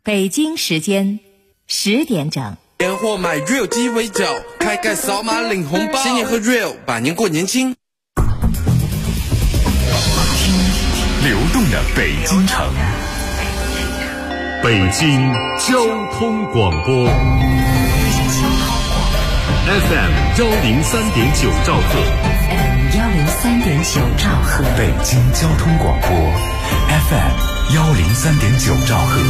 北京时间10点整。 年货买 Real 鸡尾酒，开盖扫码领红包，新年喝 Real， 百年过年轻。 流动的北京城，北京交通广播 FM 103.9兆赫， 103.9兆赫， 北京交通广播 FM 103.9兆赫。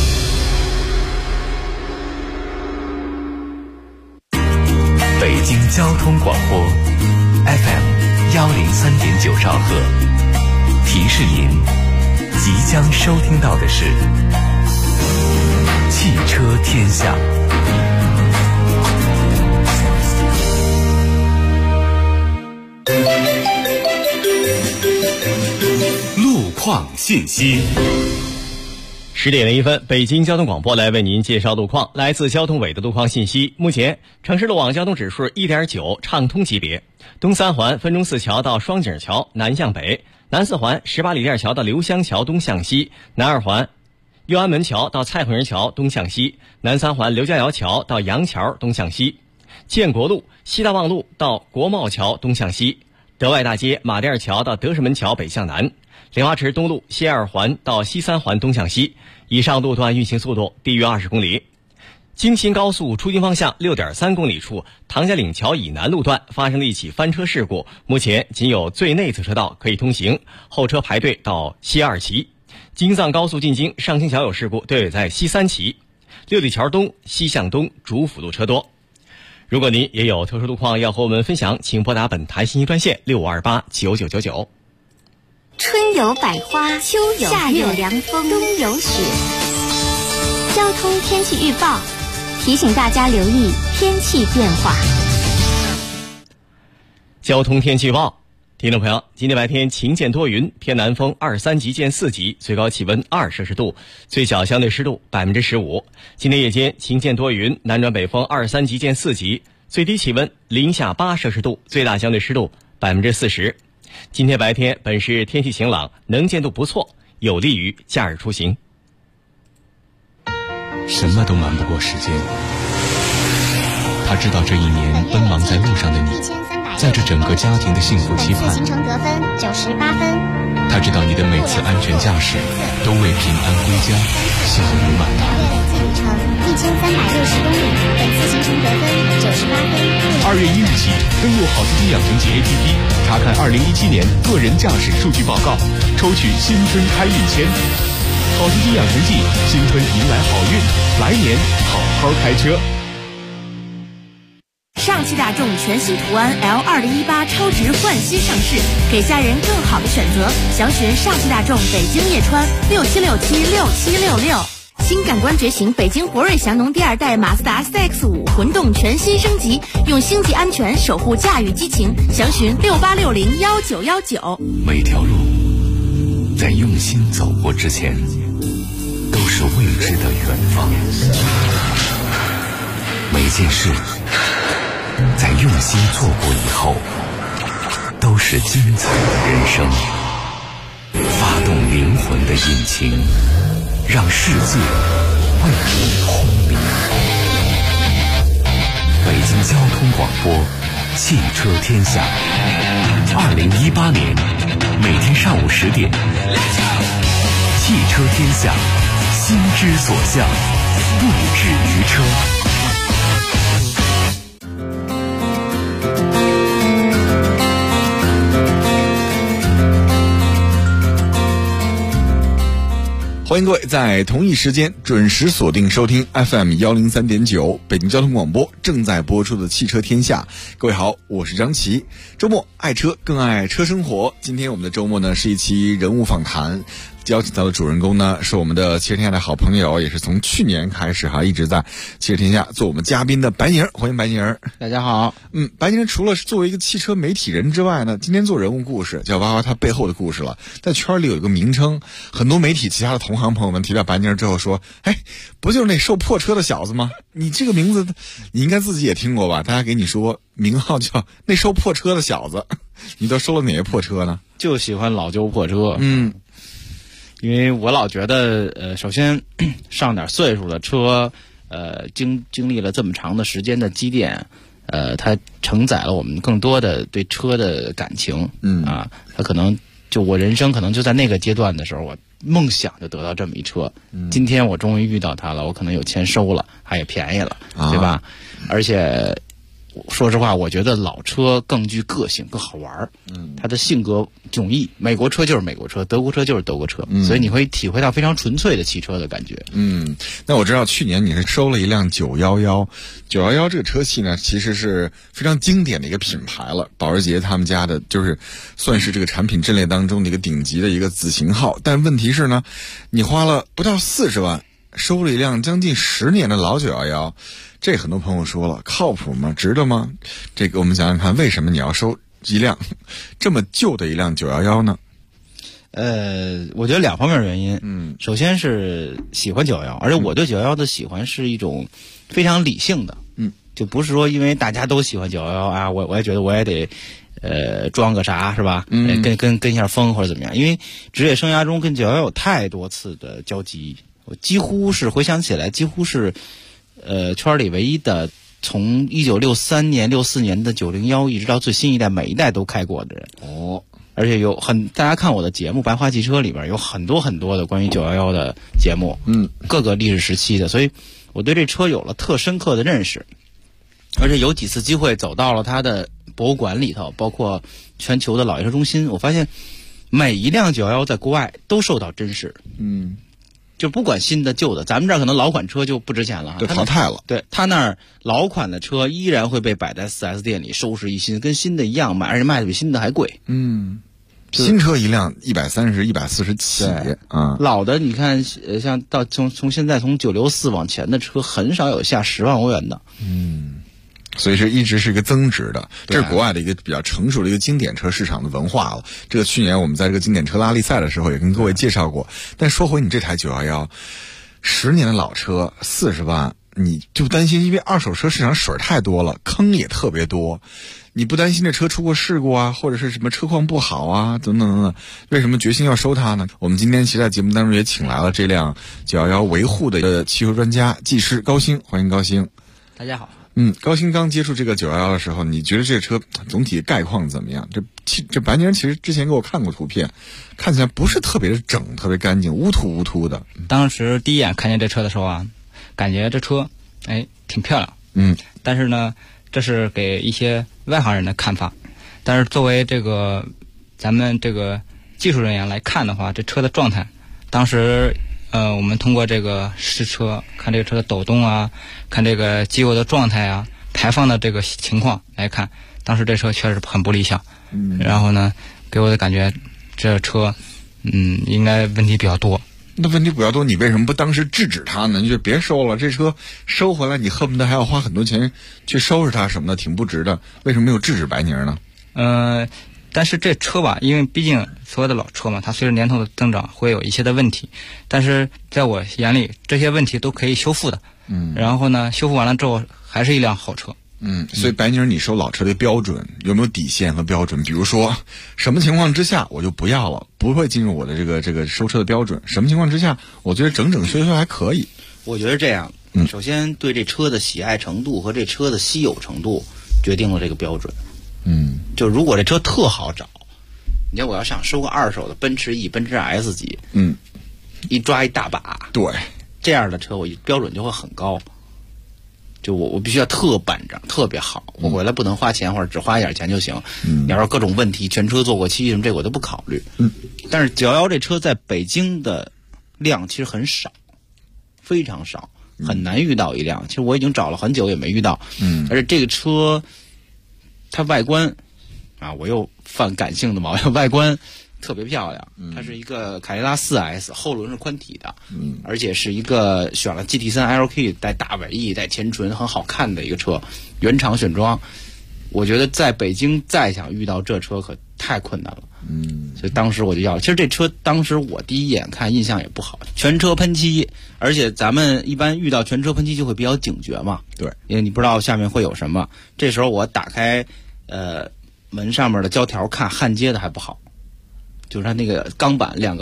北京交通广播 FM 103.9兆赫，提示您即将收听到的是汽车天下。路况信息。 10点01分，北京交通广播来为您介绍路况。来自交通委的路况信息，目前城市路网交通指数 1.9 畅通级别。东三环分钟寺桥到双井桥南向北，南四环18里店桥到刘香桥东向西，南二环右安门桥到蔡慧营桥东向西，南三环刘家窑桥到杨桥东向西，建国路西大望路到国贸桥东向西，德外大街马甸桥到德胜门桥北向南，莲花池东路西二环到西三环东向西，以上路段运行速度低于20公里。京新高速出京方向 6.3 公里处唐家岭桥以南路段发生了一起翻车事故，目前仅有最内侧车道可以通行，后车排队到西二旗。京藏高速进京上清桥有事故，队尾在西三旗。六里桥东西向东主辅路车多。如果您也有特殊路况要和我们分享，请拨打本台信息专线65289999。 春有百花，秋有夏有凉风，冬有雪。交通天气预报提醒大家留意天气变化。 交通天气预报，听众朋友，今天白天晴间多云，偏南风23级见4级，最高气温2摄氏度，最小相对湿度15%。今天夜间晴间多云，南转北风23级见4级，最低气温零下8摄氏度，最大相对湿度40%。今天白天本市天气晴朗，能见度不错，有利于假日出行。 什么都瞒不过时间，他知道这一年奔忙在路上的你，在这整个家庭的幸福期盼。 行程得分98分。 他知道你的每次安全驾驶都为平安归家笑语满堂。 累计里程1360公里，本次行程得分98分。 2月1日起，登录好司机养成记 APP， 查看2017年个人驾驶数据报告，抽取新春开运签。好司机养成记，新春迎来好运，来年好好开车。 上汽大众全新途安 L2018 超值焕新上市，给家人更好的选择。详询上汽大众北京叶川67676766。新感官觉醒，北京博瑞祥农第2代马自达 CX-5 混动全新升级，用星级安全守护驾驭激情。详询68601919。 每条路在用心走过之前，都是未知的远方。每件事在用心做过以后，都是精彩的人生。发动灵魂的引擎，让世界为你轰鸣。北京交通广播，汽车天下。2018年每天上午10点，汽车天下，心之所向，不止于车。 欢迎各位在同一时间准时锁定收听 FM 103.9北京交通广播正在播出的汽车天下。各位好，我是张琪。周末爱车更爱车生活，今天我们的周末呢是一期人物访谈，邀请到的主人公呢是我们的汽车天下的好朋友，也是从去年开始一直在汽车天下做我们嘉宾的白宁。欢迎白宁。 大家好。 白宁除了是作为一个汽车媒体人之外呢，今天做人物故事就要挖挖他背后的故事了。在圈里有一个名称，很多媒体其他的同行朋友们提到白宁之后说，不就是那售破车的小子吗？你这个名字你应该自己也听过吧，大家给你说名号叫那售破车的小子。你都收了哪些破车呢？ 就喜欢老旧破车。 因为我老觉得，首先上点岁数的车，经历了这么长的时间的积淀，它承载了我们更多的对车的感情。它可能就我人生可能就在那个阶段的时候，我梦想就得到这么一车。今天我终于遇到它了，我可能有钱收了，它也便宜了，对吧？而且说实话，我觉得老车更具个性，更好玩。它的性格迥异，美国车就是美国车，德国车就是德国车，所以你会体会到非常纯粹的汽车的感觉。 那我知道去年你是收了一辆911这个车系呢，其实是非常经典的一个品牌了，保时捷他们家的就是算是这个产品阵列当中的一个顶级的一个子型号。但问题是呢，你花了不到40万收了一辆将近10年的老911，这很多朋友说了，靠谱吗？值得吗？这个我们想想看，为什么你要收一辆这么旧的一辆911呢？ 我觉得2方面原因。首先是喜欢911，而且我对911的喜欢是一种非常理性的。就不是说因为大家都喜欢911啊，我也觉得我也得装个啥是吧？跟一下风或者怎么样？因为职业生涯中跟911有太多次的交集，我几乎是回想起来，几乎是圈里唯一的从1963年、64年的901一直到最新一代，每一代都开过的人。而且大家看我的节目《白话汽车》里边有很多很多的关于911的节目，各个历史时期的，所以我对这车有了特深刻的认识。而且有几次机会走到了它的博物馆里头，包括全球的老爷车中心，我发现每一辆911在国外都受到珍视。就不管新的旧的，咱们这儿可能老款车就不值钱了， 对，淘汰了。 对，他那儿老款的车依然会被摆在 4S 店里收拾一新，跟新的一样卖，而且卖的比新的还贵。 新车一辆130、140起啊。 老的你看，像从现在从964往前的车，很少有下10万欧元的。 所以这一直是一个增值的，这是国外的一个比较成熟的一个经典车市场的文化了。这个去年我们在这个经典车拉力赛的时候也跟各位介绍过。但说回你这台911，10年的老车40万，你就担心因为二手车市场水太多了，坑也特别多，你不担心这车出过事故啊，或者是什么车况不好啊，等等等等，为什么决心要收它呢？我们今天其实在节目当中也请来了这辆911维护的汽车专家技师高兴，欢迎高兴。 大家好。 高兴刚接触这个911的时候，你觉得这个车总体概况怎么样？这白泥其实之前给我看过图片，看起来不是特别的整，特别干净，乌突乌突的。 当时第一眼看见这车的时候啊，感觉这车挺漂亮。但是呢，这是给一些外行人的看法。但是作为这个咱们这个技术人员来看的话，这车的状态，当时我们通过这个试车，看这个车的抖动啊，看这个机油的状态啊，排放的这个情况来看，当时这车确实很不理想。然后呢，给我的感觉，这车应该问题比较多。 那问题比较多，你为什么不当时制止他呢？你就别收了，这车收回来，你恨不得还要花很多钱去收拾它什么的，挺不值的。为什么没有制止白泥呢？ 但是这车吧，因为毕竟所有的老车嘛，它随着年头的增长会有一些的问题，但是在我眼里，这些问题都可以修复的。然后呢，修复完了之后还是一辆好车。 所以白泥，你收老车的标准有没有底线和标准？比如说，什么情况之下我就不要了，不会进入我的这个收车的标准？什么情况之下，我觉得整整修修还可以？ 我觉得这样，首先对这车的喜爱程度和这车的稀有程度决定了这个标准。就如果这车特好找，你看我要想收个二手的奔驰 E、奔驰 S 级，一抓一大把， 对， 这样的车我标准就会很高。就我必须要特板正，特别好，我回来不能花钱或者只花一点钱就行。你要说各种问题，全车做过漆什么，这我都不考虑。但是911这车在北京的量其实很少，非常少，很难遇到一辆。其实我已经找了很久也没遇到。而且这个车它外观啊，我又犯感性的毛病，外观特别漂亮。它是一个凯迪拉 4S， 后轮是宽体的，而且是一个选了 GT3 LK 带大尾翼带前唇很好看的一个车，原厂选装。我觉得在北京再想遇到这车可太困难了。所以当时我就要了。其实这车当时我第一眼看印象也不好，全车喷漆，而且咱们一般遇到全车喷漆就会比较警觉嘛。 对， 因为你不知道下面会有什么。这时候我打开门上面的胶条看焊接的还不好，就是它那个钢板两个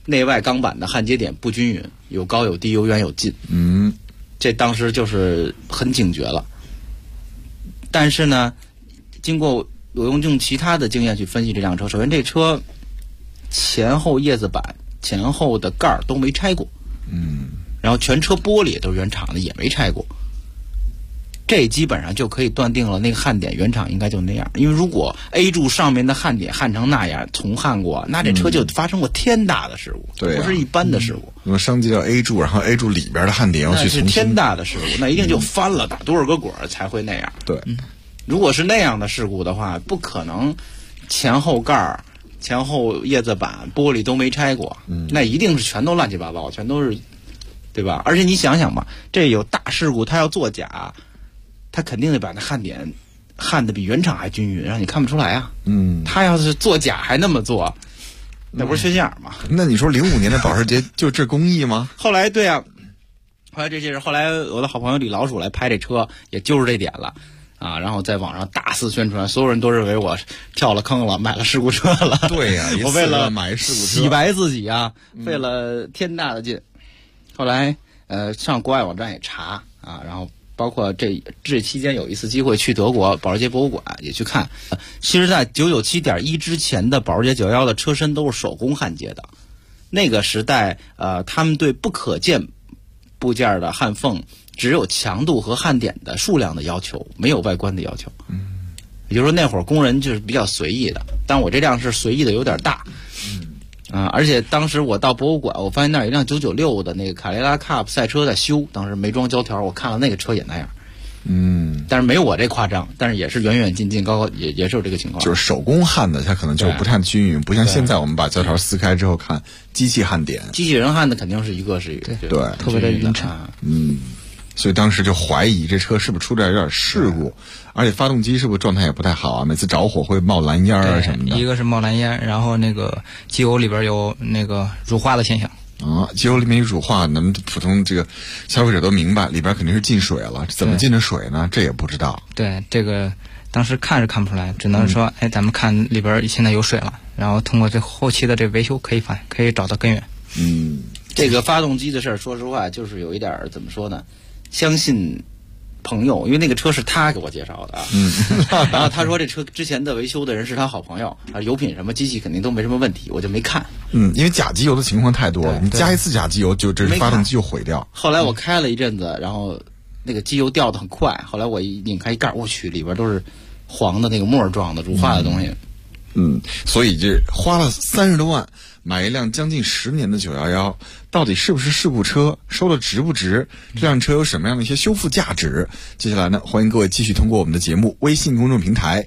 内外钢板的焊接点不均匀，有高有低，有远有近。这当时就是很警觉了。但是呢，经过我用其他的经验去分析这辆车，首先这车前后叶子板、前后的盖儿都没拆过，然后全车玻璃也都是原厂的，也没拆过。这基本上就可以断定了，那个焊点原厂应该就那样。因为如果 A 柱上面的焊点焊成那样，重焊过，那这车就发生过天大的事故， 对、 不是一般的事故。 那么升级到 A 柱，然后 A 柱里边的焊点要去重新， 那是天大的事故，那一定就翻了，打多少个滚才会那样。 对， 如果是那样的事故的话，不可能前后盖儿、前后叶子板、玻璃都没拆过，那一定是全都乱七八糟，全都是，对吧？而且你想想吧，这有大事故，他要作假。他肯定得把那焊点焊的比原厂还均匀，让你看不出来啊。他要是作假还那么做，那不是缺心眼吗？ 那你说05年的保时捷就这工艺吗？ 后来对啊，后来这些是后来我的好朋友李老鼠来拍这车，也就是这点了啊。然后在网上大肆宣传，所有人都认为我跳了坑了，买了事故车了。 对呀、 我为了买事故车洗白自己啊，费了天大的劲。后来上国外网站也查啊，然后。包括这期间有一次机会去德国保时捷博物馆也去看，其实在 997.1 之前的保时捷911的车身都是手工焊接的。那个时代他们对不可见部件的焊缝只有强度和焊点的数量的要求，没有外观的要求。也就是说那会儿工人就是比较随意的，但我这辆是随意的有点大。而且当时我到博物馆，我发现那儿有一辆996的那个卡雷拉 Cup 赛车在修，当时没装胶条，我看了那个车也那样。但是没有我这夸张，但是也是远远近近高也是有这个情况。 就是手工焊的，它可能就不太均匀，不像现在我们把胶条撕开之后看机器焊点。 机器人焊的肯定是一个是对， 特别的匀称。 所以当时就怀疑这车是不是出点有点事故，而且发动机是不是状态也不太好啊？每次着火会冒蓝烟啊什么的。 一个是冒蓝烟，然后那个机油里边有那个乳化的现象。 机油里面有乳化，咱们普通这个消费者都明白，里边肯定是进水了，怎么进的水呢？这也不知道。 对，这个当时看是看不出来，只能说，咱们看里边现在有水了，然后通过这后期的这维修可以找到根源。 这个发动机的事儿，说实话就是有一点怎么说呢？相信朋友，因为那个车是他给我介绍的然后他说这车之前的维修的人是他好朋友油品什么机器肯定都没什么问题，我就没看。 因为假机油的情况太多了，你加一次假机油就这发动机就毁掉。 后来我开了一阵子，然后那个机油掉得很快，后来我一拧开一盖，我去，里边都是黄的那个沫状的乳化的东西。 所以这花了30多万买一辆将近10年的911，到底是不是事故车？收的值不值？这辆车有什么样的一些修复价值？接下来呢，欢迎各位继续通过我们的节目微信公众平台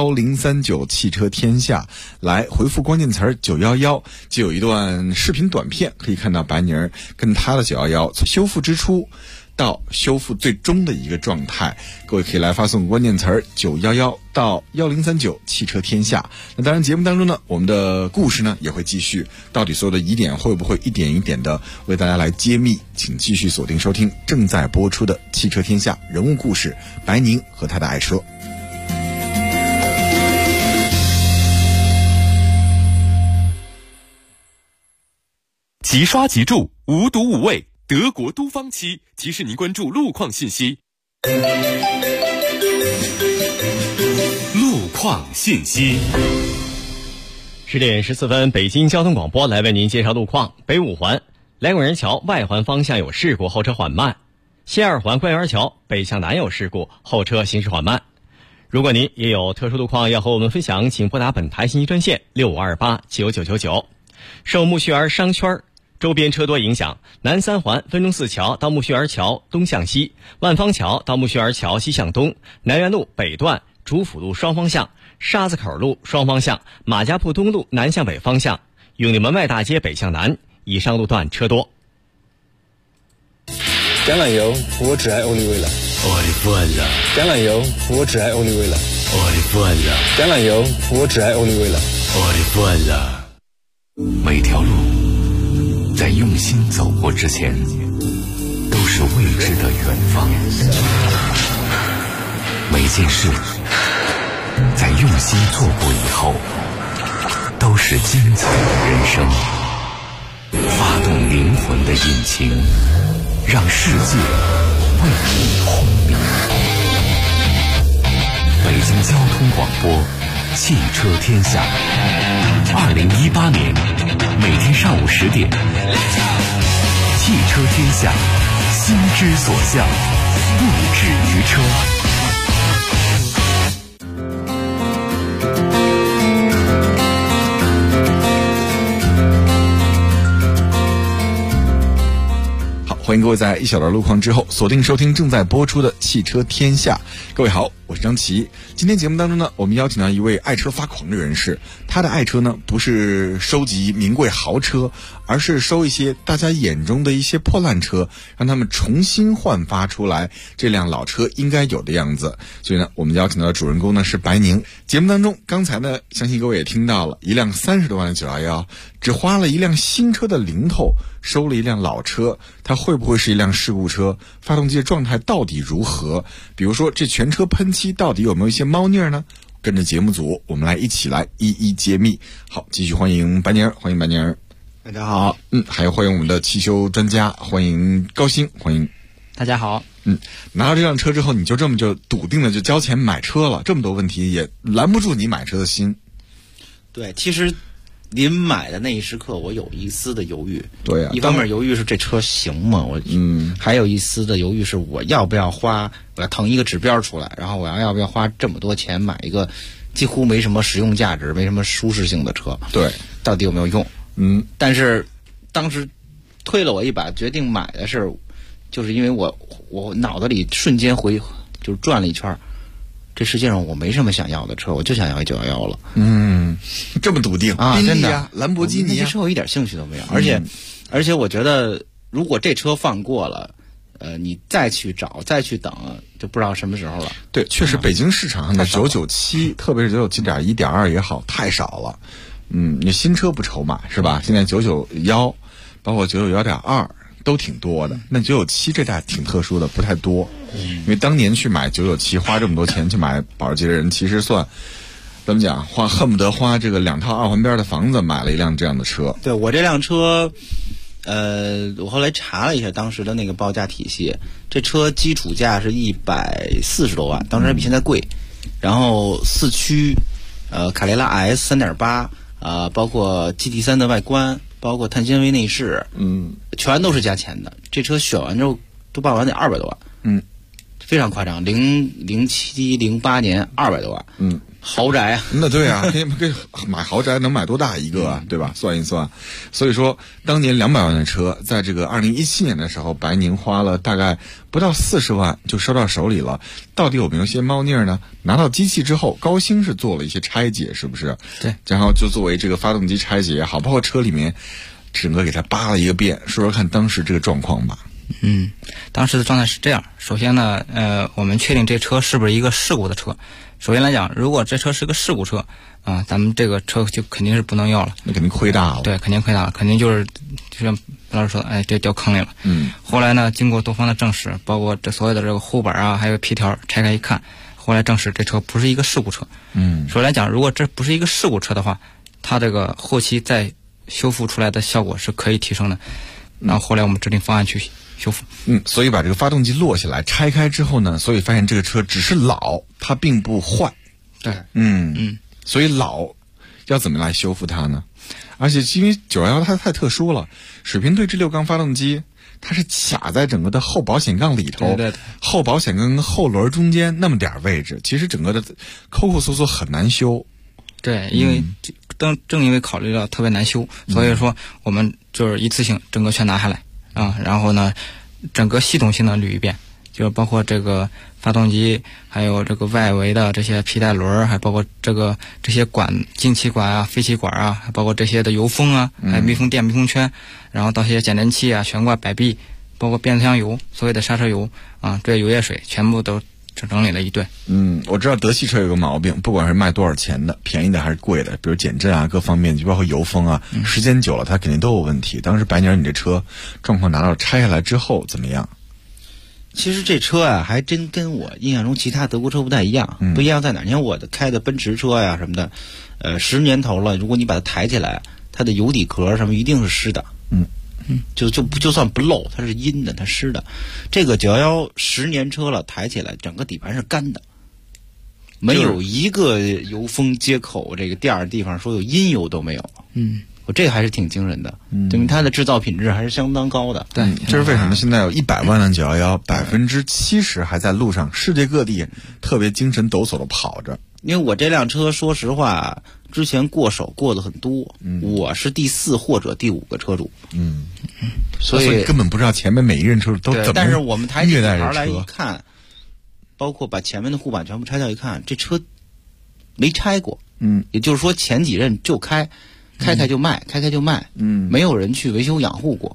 1039汽车天下来回复关键词911，就有一段视频短片，可以看到白宁儿跟他的911从修复之初到修复最终的一个状态。各位可以来发送关键词911到1039汽车天下。那当然节目当中呢，我们的故事呢也会继续，到底所有的疑点会不会一点一点的为大家来揭秘，请继续锁定收听正在播出的汽车天下人物故事，白宁和他的爱车。 即刷即住，无毒无味，德国都方漆提示您关注路况信息。路况信息。 10点14分，北京交通广播来为您介绍路况。北5环来广仁桥外环方向有事故，后车缓慢；西2环官园桥北向南有事故，后车行驶缓慢。如果您也有特殊路况要和我们分享，请拨打本台信息专线65289999。受木樨园商圈周边车多影响，南3环分钟寺桥到木樨园桥东向西，万方桥到木樨园桥西向东，南园路北段、主辅路双方向、沙子口路双方向、马家铺东路南向北方向、永利门外大街北向南以上路段车多。 橄榄油，我只爱欧丽威了。橄榄油，我只爱欧丽威了。橄榄油，我只爱欧丽威了。 每条路在用心走过之前，都是未知的远方。每件事在用心做过以后，都是精彩的人生。 发动灵魂的引擎，让世界为你轰鸣。北京交通广播，汽车天下。2018年，每天上午10点，汽车天下，心之所向，不止于车。 欢迎各位在1小段路况之后锁定收听正在播出的汽车天下。各位好，我是张琪。今天节目当中呢，我们邀请到一位爱车发狂的人士。他的爱车呢，不是收集名贵豪车，而是收一些大家眼中的一些破烂车，让他们重新焕发出来这辆老车应该有的样子。所以呢，我们邀请到的主人公呢是白宁。节目当中刚才呢，相信各位也听到了，一辆30多万的911，只花了一辆新车的零头收了一辆老车，它会不会是一辆事故车？发动机的状态到底如何？比如说这全车喷漆到底有没有一些猫腻呢？跟着节目组我们来一起来一一揭秘。好，继续欢迎白宁，欢迎白宁。 大家好。 还有欢迎我们的汽修专家，欢迎高鑫，欢迎。 大家好。 拿到这辆车之后，你就这么就笃定的就交钱买车了，这么多问题也拦不住你买车的心。 对，其实临买的那一时刻，我有一丝的犹豫。 对啊， 一方面犹豫是这车行吗？还有一丝的犹豫是我要不要花，我要腾一个指标出来，然后我要不要花这么多钱买一个几乎没什么实用价值、没什么舒适性的车？对，到底有没有用？但是当时推了我一把，决定买的是，就是因为我脑子里瞬间就是转了一圈。这世界上我没什么想要的车，我就想要一911了。 这么笃定啊！真的， 兰博基尼这车我一点兴趣都没有。而且我觉得，如果这车放过了，你再去找、再去等，就不知道什么时候了。 对，确实北京市场上的997，特别是997.1、1.2也好，太少了。你新车不愁买是吧？现在991，包括991.2。都挺多的，那997这代挺特殊的，不太多。因为当年去买997，花这么多钱去买保时捷的人，其实算怎么讲，恨不得花这个2套2环边的房子买了一辆这样的车。 对，我这辆车，我后来查了一下当时的那个报价体系，这车基础价是140多万，当时还比现在贵。然后4驱，卡雷拉 S 3.8，包括 GT3 的外观。包括碳纤维内饰，全都是加钱的。这车选完之后都办完得200多万，非常夸张。07、08年200多万，豪宅啊！ 那对啊，买豪宅能买多大一个啊？对吧？算一算，所以说当年200万的车，在这个2017年的时候，白宁花了大概不到40万就收到手里了。到底有没有些猫腻呢？拿到机器之后，高鑫是做了一些拆解，是不是？ 对， 然后就作为这个发动机拆解也好，包括车里面整个给它扒了一个遍，说说看当时这个状况吧。 当时的状态是这样。首先呢，我们确定这车是不是一个事故的车。首先来讲，如果这车是个事故车咱们这个车就肯定是不能要了， 那肯定亏大了。 对，肯定亏大了，肯定就像老师说的，这掉坑里了。后来呢，经过多方的证实，包括这所有的这个护板还有皮条拆开一看，后来证实这车不是一个事故车。首先来讲，如果这不是一个事故车的话，它这个后期再修复出来的效果是可以提升的。然后后来我们制定方案去修复。 所以把这个发动机落下来拆开之后呢，所以发现这个车只是老，它并不坏。 对， 所以老要怎么来修复它呢？而且因为911它太特殊了，水平对置6缸发动机它是卡在整个的后保险杠里头， 对， 后保险杠跟后轮中间那么点位置，其实整个的抠抠搜搜很难修。 对，因为正因为考虑到特别难修，所以说我们就是一次性整个全拿下来然后呢，整个系统性的捋一遍，就包括这个发动机，还有这个外围的这些皮带轮，还包括这些管，进气管废气管还包括这些的油封还有密封垫、密封圈，然后到这些减震器悬挂摆臂，包括变速箱油，所谓的刹车油这些油液水全部都整理了一顿。 我知道德系车有个毛病，不管是卖多少钱的，便宜的还是贵的，比如减震各方面，就包括油封时间久了它肯定都有问题。当时白宁你这车状况拿到拆下来之后怎么样？ 其实这车还真跟我印象中其他德国车不太一样。不一样在哪儿？你看我开的奔驰车什么的，10年头了，如果你把它抬起来，它的油底壳什么一定是湿的。 就算不漏，它是阴的，它湿的。这个91110年车了，抬起来整个底盘是干的，没有一个油封接口这个垫儿地方说有阴油都没有。我这个还是挺惊人的，因为它的制造品质还是相当高的。 对，这是为什么？现在有100万辆911%，70%还在路上，世界各地特别精神抖擞的跑着。 因为我这辆车说实话之前过手过的很多，我是第4或者第5个车主，所以根本不知道前面每一任车主都怎么。 但是我们抬起底盘来一看，包括把前面的护板全部拆掉一看，这车没拆过，也就是说前几任就开就卖，开就卖，没有人去维修养护过。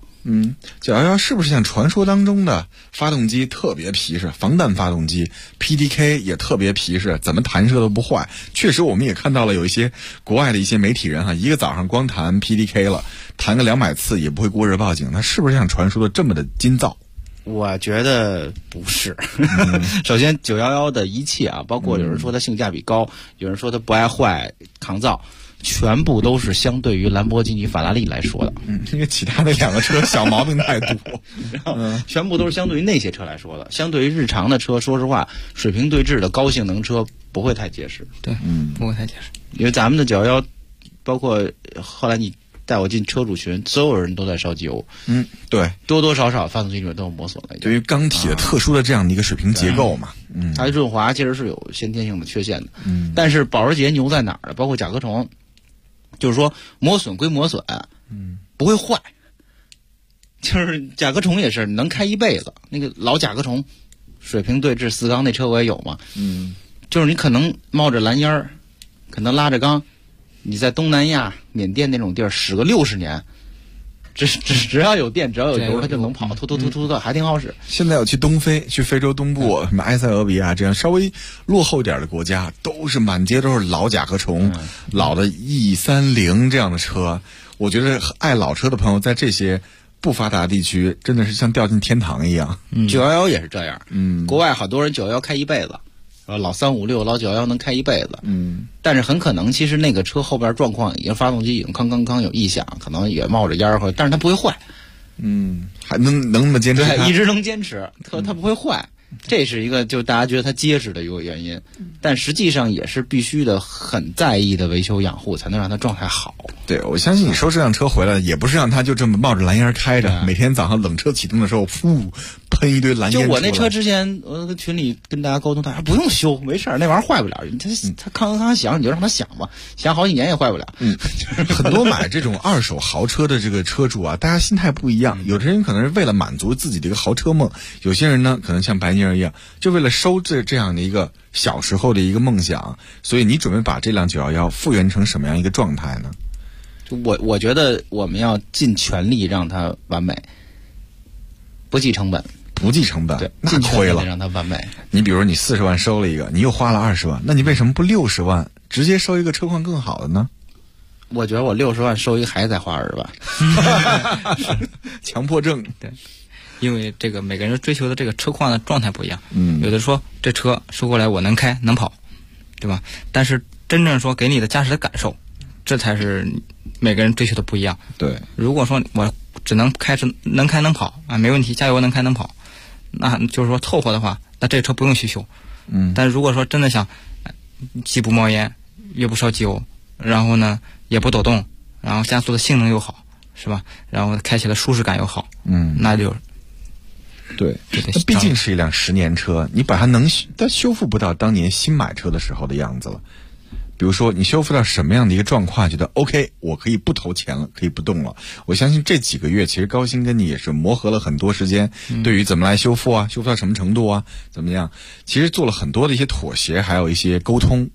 911是不是像传说当中的发动机特别皮实，防弹发动机 PDK 也特别皮实，怎么弹射都不坏？确实我们也看到了有一些国外的一些媒体人一个早上光弹 PDK 了，弹个200次也不会过热报警，它是不是像传说的这么的筋造？ 我觉得不是。首先911的一切包括有人说它性价比高，有人说它不爱坏抗造，全部都是相对于兰博基尼、法拉利来说的。 因为其他的2个车小毛病太多。 全部都是相对于那些车来说的。相对于日常的车，说实话，水平对置的高性能车不会太结实。 对，不会太结实。 因为咱们的911，包括后来你带我进车主群，所有人都在烧机油。 对， 多多少少发动机里面都有磨损了。 对于钢体的特殊的这样的一个水平结构嘛， 它润滑其实是有先天性的缺陷的。但是保时捷牛在哪儿呢？包括甲壳虫，就是说磨损归磨损，不会坏。就是甲壳虫也是能开一辈子，那个老甲壳虫，水平对置4缸那车我也有嘛。就是你可能冒着蓝烟儿，可能拉着缸，你在东南亚、缅甸那种地儿使个60年，只要有电，只要有油，它就能跑，突的，还挺好使。 现在要去东非，去非洲东部，什么埃塞俄比亚这样稍微落后点的国家，都是满街都是老甲壳虫，老的 E30这样的车。我觉得爱老车的朋友在这些不发达地区真的是像掉进天堂一样。 911也是这样。国外好多人911开一辈子，老356、老911能开一辈子。但是很可能其实那个车后边状况已经发动机已经康有异响，可能也冒着烟儿，但是它不会坏。 还能那么坚持？ 对，一直能坚持，它不会坏。这是一个就大家觉得它结实的一个原因，但实际上也是必须的很在意的维修养护，才能让它状态好。 对，我相信你收这辆车回来，也不是让它就这么冒着蓝烟开着，每天早上冷车启动的时候，喷一堆蓝烟。 就我那车之前，群里跟大家沟通，他说不用修，没事，那玩意儿坏不了。它康响，你就让它响吧，响好几年也坏不了。 很多买这种2手豪车的这个车主大家心态不一样。有的人可能是为了满足自己的一个豪车梦，有些人呢可能像白妮儿一样，就为了收这样的一个小时候的一个梦想。所以你准备把这辆911复原成什么样一个状态呢？ 我觉得我们要尽全力让它完美，不计成本，对， 那亏了， 让它完美。 你比如你40万收了一个，你又花了20万，那你为什么不60万直接收一个车况更好的呢？ 我觉得我60万收一个还得花20万， 强迫症。 对，因为这个每个人追求的这个车况的状态不一样。有的说这车收过来我能开能跑，对吧？但是真正说给你的驾驶的感受，这才是每个人追求的不一样。 对， 如果说我只能能开能跑没问题，加油能开能跑，那就是说凑合的话，那这车不用去修。但是如果说真的想既不冒烟又不烧机油，然后呢也不抖动，然后加速的性能又好，是吧？然后开起来舒适感又好，那就对，那毕竟是一辆10年车，你把它修复不到当年新买车的时候的样子了。比如说你修复到什么样的一个状况，觉得 OK， 我可以不投钱了，可以不动了。我相信这几个月其实高鑫跟你也是磨合了很多时间，对于怎么来修复修复到什么程度怎么样，其实做了很多的一些妥协，还有一些沟通。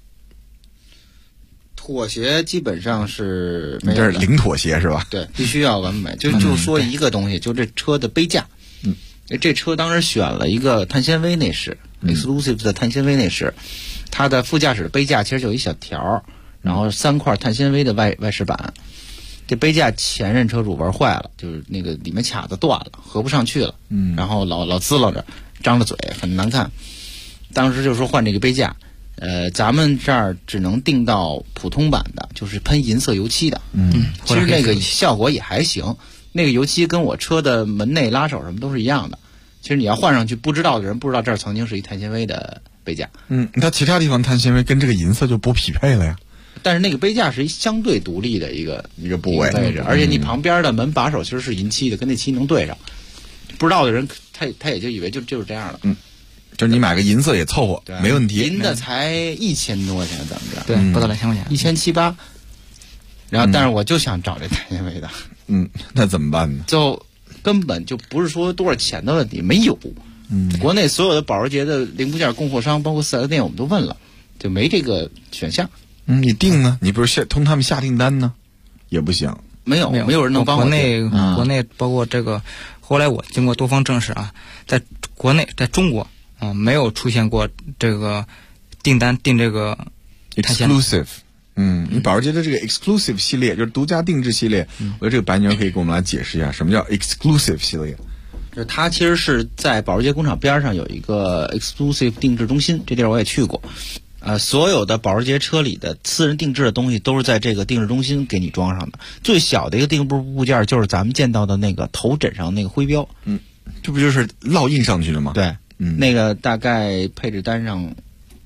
妥协基本上是没有的， 这是零妥协是吧？ 对，必须要完美。就说一个东西，就这车的杯架。这车当时选了一个碳纤维内饰，exclusive 的碳纤维内饰，它的副驾驶杯架其实就有一小条，然后3块碳纤维的外饰板。这杯架前任车主玩坏了，就是那个里面卡子断了，合不上去了，然后老滋楞着，张着嘴，很难看。当时就说换这个杯架，咱们这儿只能定到普通版的，就是喷银色油漆的，其实那个效果也还行。 那个油漆跟我车的门内拉手什么都是一样的。其实你要换上去，不知道的人不知道这儿曾经是一碳纤维的杯架。 它其他地方碳纤维跟这个银色就不匹配了呀。 但是那个杯架是一相对独立的一个部位置，而且你旁边的门把手其实是银漆的，跟那漆能对上。不知道的人他也就以为就是这样的。 就是你买个银色也凑合，没问题。 银的才1000多块钱，怎么着？ 对，不到2000块钱 ，1700-1800。然后，但是我就想找这碳纤维的。 那怎么办呢？ 就根本就不是说多少钱的问题，没有。国内所有的保时捷的零部件供货商，包括4S店，我们都问了，就没这个选项。 你定呢？你不是通他们下订单呢？也不行。 没有人能帮我。 国内包括这个，后来我经过多方证实啊，在国内，在中国没有出现过这个订单订这个 exclusive。你保时捷的这个 exclusive 系列就是独家定制系列，我觉得这个白牛可以给我们来解释一下什么叫 exclusive 系列。 就是它其实是在保时捷工厂边上有一个 exclusive 定制中心，这地儿我也去过。所有的保时捷车里的私人定制的东西都是在这个定制中心给你装上的。最小的一个定制部件就是咱们见到的那个头枕上那个徽标。 这不就是烙印上去的吗？ 对，那个大概配置单上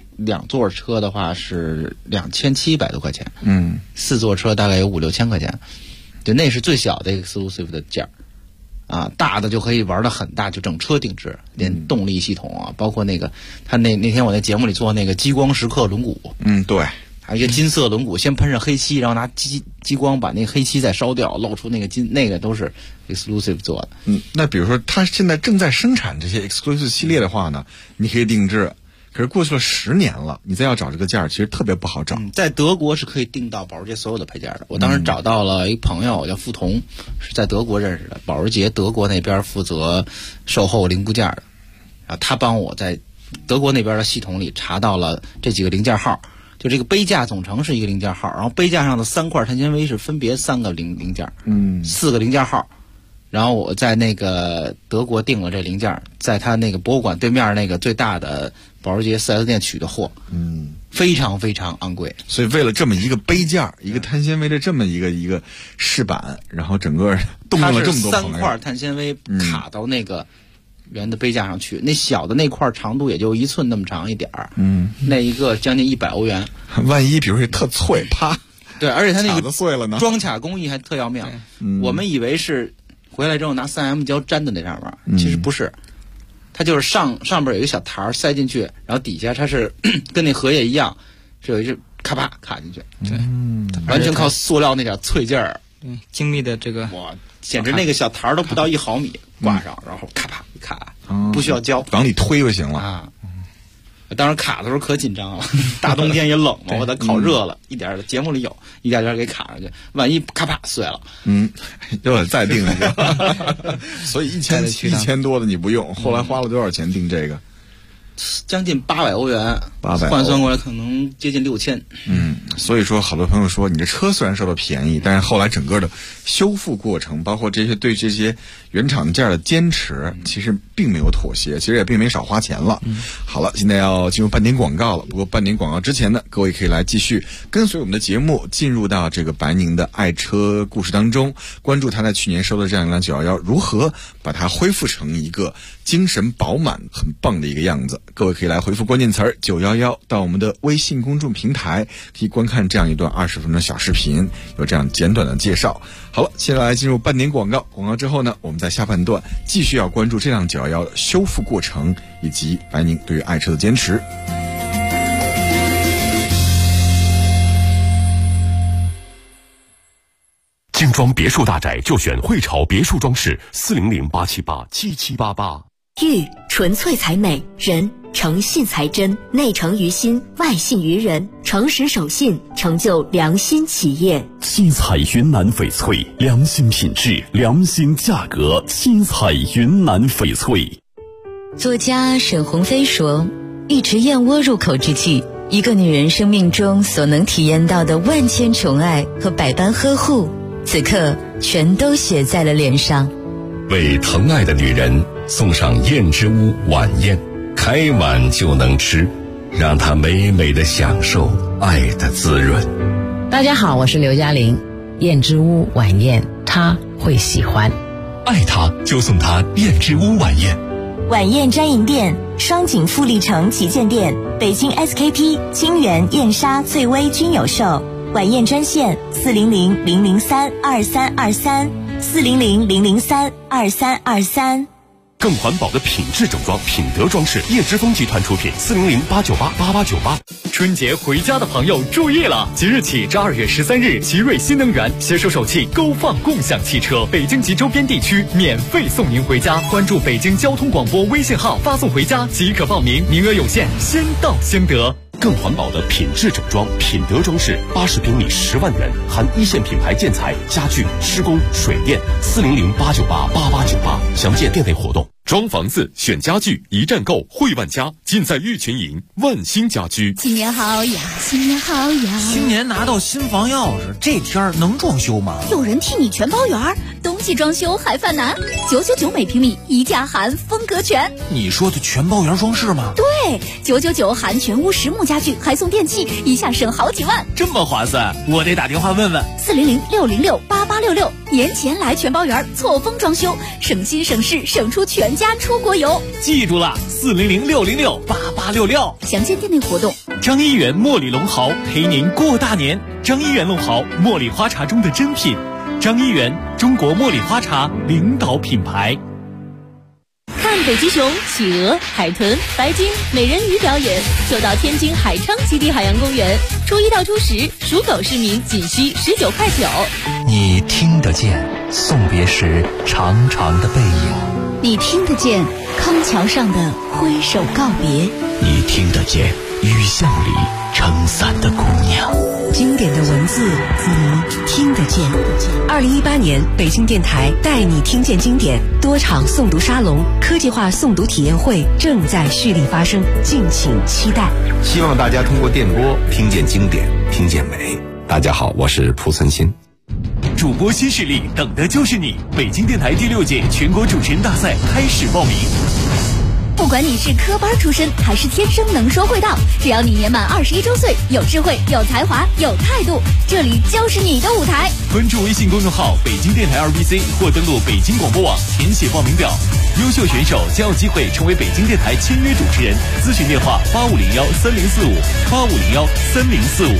2座车的话是2700多块钱，4座车大概有5-6千块钱。对，那是最小的 exclusive 的件儿。大的就可以玩得很大，就整车定制，连动力系统啊，包括那个他那天我在节目里做那个激光时刻轮毂， 对， 还有一个金色轮毂，先喷上黑漆，然后拿激光把那个黑漆再烧掉，露出那个金，那个都是 exclusive 做的。 那比如说他现在正在生产这些 exclusive 系列的话呢，你可以定制。可是过去了10年了，你再要找这个件儿，其实特别不好找。 在德国是可以订到保时捷所有的配件的。我当时找到了一朋友叫付彤，是在德国认识的，保时捷德国那边负责售后零部件的。然后他帮我在德国那边的系统里查到了这几个零件号，就这个杯架总成是一个零件号，然后杯架上的3块碳纤维是分别3个零件，4个零件号。然后我在那个德国订了这零件，在他那个博物馆对面那个最大的保时捷4S店取的货，非常非常昂贵。 所以为了这么一个杯架，一个碳纤维的这么一个饰板，然后整个动用了这么多朋友。 3块碳纤维卡到那个圆的杯架上去，那小的那块长度也就1寸那么长一点儿，那一个将近100欧元。 万一比如说特脆，啪， 对，而且它那个卡碎了呢， 装卡工艺还特要命。我们以为是回来之后拿3M 胶粘在那上面，其实不是，它就是上边有一个小台塞进去，然后底下它是跟那荷叶一样，是有一只咔啪卡进去， 对， 完全靠塑料那点脆劲儿， 精密的这个， 哇，简直那个小台都不到1毫米挂上，然后咔啪一卡，不需要胶， 往里推就行了啊。当时卡的时候可紧张了，大冬天也冷嘛，我得烤热了，一点节目里有一点给卡上去，万一咔啪碎了， 又得再定一个。所以1000多的你不用，后来花了多少钱订这个？ 将近800欧元，800换算过来可能接近6000。 所以说好多朋友说，你这车虽然收到便宜，但是后来整个的修复过程，包括对这些原厂件的坚持，其实并没有妥协，其实也并没少花钱了。好了，现在要进入半点广告了。不过半点广告之前呢，各位可以来继续跟随我们的节目，进入到这个白宁的爱车故事当中，关注他在去年收的这样一辆911，如何把它恢复成一个精神饱满、很棒的一个样子。各位可以来回复关键词911到我们的微信公众平台，可以观看这样一段20分钟小视频，有这样简短的介绍。好了，现在来进入半点广告。广告之后呢，我们在下半段继续要关注这辆911的修复过程，以及白宁对于爱车的坚持。 精装别墅大宅就选汇潮别墅装饰，400-878-7788。 玉纯粹才美，人诚信才真，内诚于心，外信于人，诚实守信，成就良心企业。 七彩云南翡翠，良心品质，良心价格。七彩云南翡翠。 作家沈鸿飞说，一池燕窝入口之际，一个女人生命中所能体验到的万千宠爱和百般呵护，此刻全都写在了脸上。 为疼爱的女人送上燕之屋晚宴，开碗就能吃，让她美美的享受爱的滋润。 大家好，我是刘嘉玲。燕之屋晚宴，它会喜欢。 爱他就送他燕之屋晚宴。 晚宴专营店：双井富力城旗舰店、北京 SKP、金源、燕莎、翠微均有售。晚宴专线：400-003-2323，400-003-2323。 更环保的品质整装，品德装饰，叶之峰集团出品，400-898-8898。 春节回家的朋友注意了，即日起至2月13日，奇瑞新能源携手首汽勾放共享汽车，北京及周边地区免费送您回家。关注北京交通广播微信号，发送回家即可报名，名额有限，先到先得。 更环保的品质整装，品德装饰，80平米10万元，含一线品牌建材、家具、施工、水电，400-898-8898。详见店内活动。装房子选家具，一站购惠万家，尽在玉泉营万兴家居。 新年好呀，新年好呀！ 新年拿到新房钥匙，这天儿能装修吗？ 有人替你全包圆儿，冬季装修还犯难，999每平米，一价含风格全。 你说的全包圆装饰吗？ 对，999含全屋实木家具，还送电器，一下省好几万， 这么划算！我得打电话问问。 400-606-8866，年前来全包圆，错峰装修，省心省事，省出全家出国游。 记住了，400-606-8866。 详见店内活动。 张一元茉莉龙豪陪您过大年。张一元龙豪，茉莉花茶中的珍品。张一元，中国茉莉花茶领导品牌。 看北极熊、企鹅、海豚、白鲸、美人鱼表演，就到天津海昌基地海洋公园。初1到初10，属狗市民仅需19.9块。 你听得见送别时长长的背影， 你听得见康桥上的挥手告别， 你听得见雨巷里撑伞的姑娘。 经典的文字，你听得见。2018年，北京电台带你听见经典多场诵读沙龙、科技化诵读体验会正在蓄力发生，敬请期待。 希望大家通过电波听见经典，听见美。大家好，我是蒲存昕。 主播新势力，等的就是你！北京电台第6届全国主持人大赛开始报名。 不管你是科班出身还是天生能说会道，只要你年满21周岁，有智慧、有才华、有态度，这里就是你的舞台。 关注微信公众号北京电台2BC 或登录北京广播网填写报名表，优秀选手将有机会成为北京电台签约主持人。咨询电话85013045，85013045。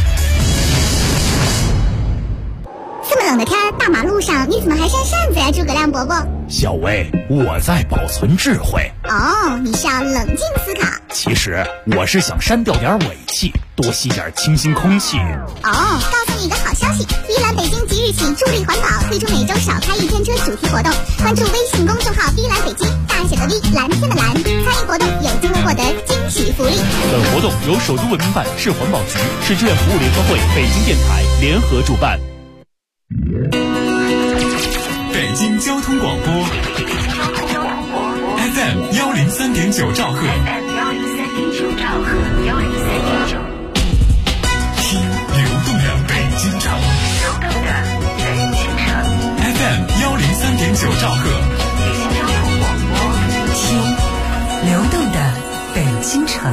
这么冷的天，大马路上你怎么还扇扇子呀，诸葛亮伯伯？ 小薇，我在保存智慧。 哦，你是要冷静思考。 其实我是想删掉点尾气，多吸点清新空气。 哦，告诉你一个好消息，依兰北京即日起助力环保，推出每周少开1天车主题活动。关注微信公众号“依兰北京”，大写的 V， 蓝天的蓝，参与活动有机会获得惊喜福利。 本活动由首都文明办、市环保局、市志愿服务联合会、北京电台联合主办。 北京交通广播 FM 103.9兆赫，听流动的北京城，FM 103.9兆赫， 听流动的北京城。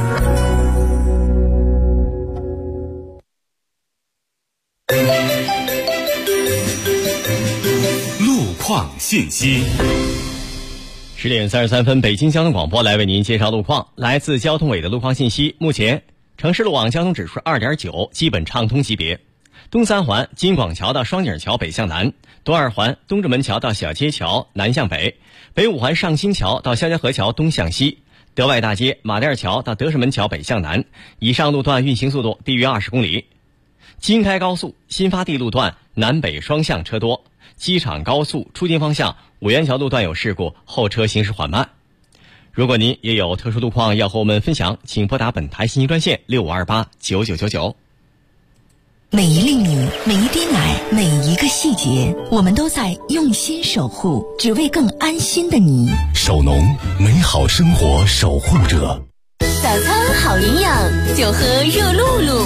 况信息。 10点33分，北京交通广播来为您介绍路况。来自交通委的路况信息，目前城市路网交通指数 2.9， 基本畅通级别。东三环金广桥到双井桥北向南，东二环东直门桥到小街桥南向北，北五环上新桥到肖家河桥东向西，德外大街马甸桥到德胜门桥北向南，以上路段运行速度低于20公里。京开高速新发地路段南北双向车多，机场高速出京方向五元桥路段有事故，后车行驶缓慢。如果您也有特殊路况要和我们分享，请拨打本台信息专线65289999。 每一粒米，每一滴奶，每一个细节，我们都在用心守护，只为更安心的你。 守农，美好生活守护者。 早餐好营养，就喝热露露。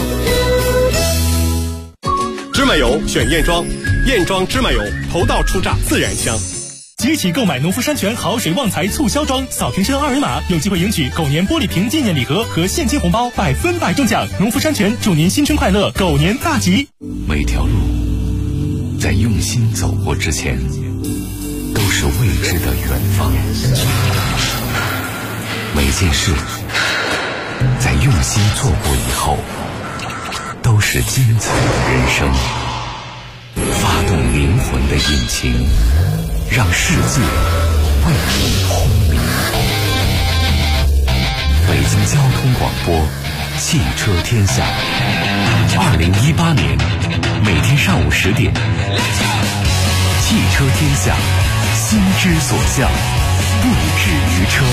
芝麻油选燕庄，燕庄芝麻油头道初榨自然香。 即起购买农夫山泉好水旺财促销装，扫瓶身2维码，有机会赢取狗年玻璃瓶纪念礼盒和现金红包，100%中奖。农夫山泉祝您新春快乐，狗年大吉。 每条路在用心走过之前，都是未知的远方。每件事在用心做过以后，都是精彩的人生。发动灵魂的引擎，让世界为你轰鸣。北京交通广播，汽车天下。2018年，每天上午10点，汽车天下，心之所向，不止于车。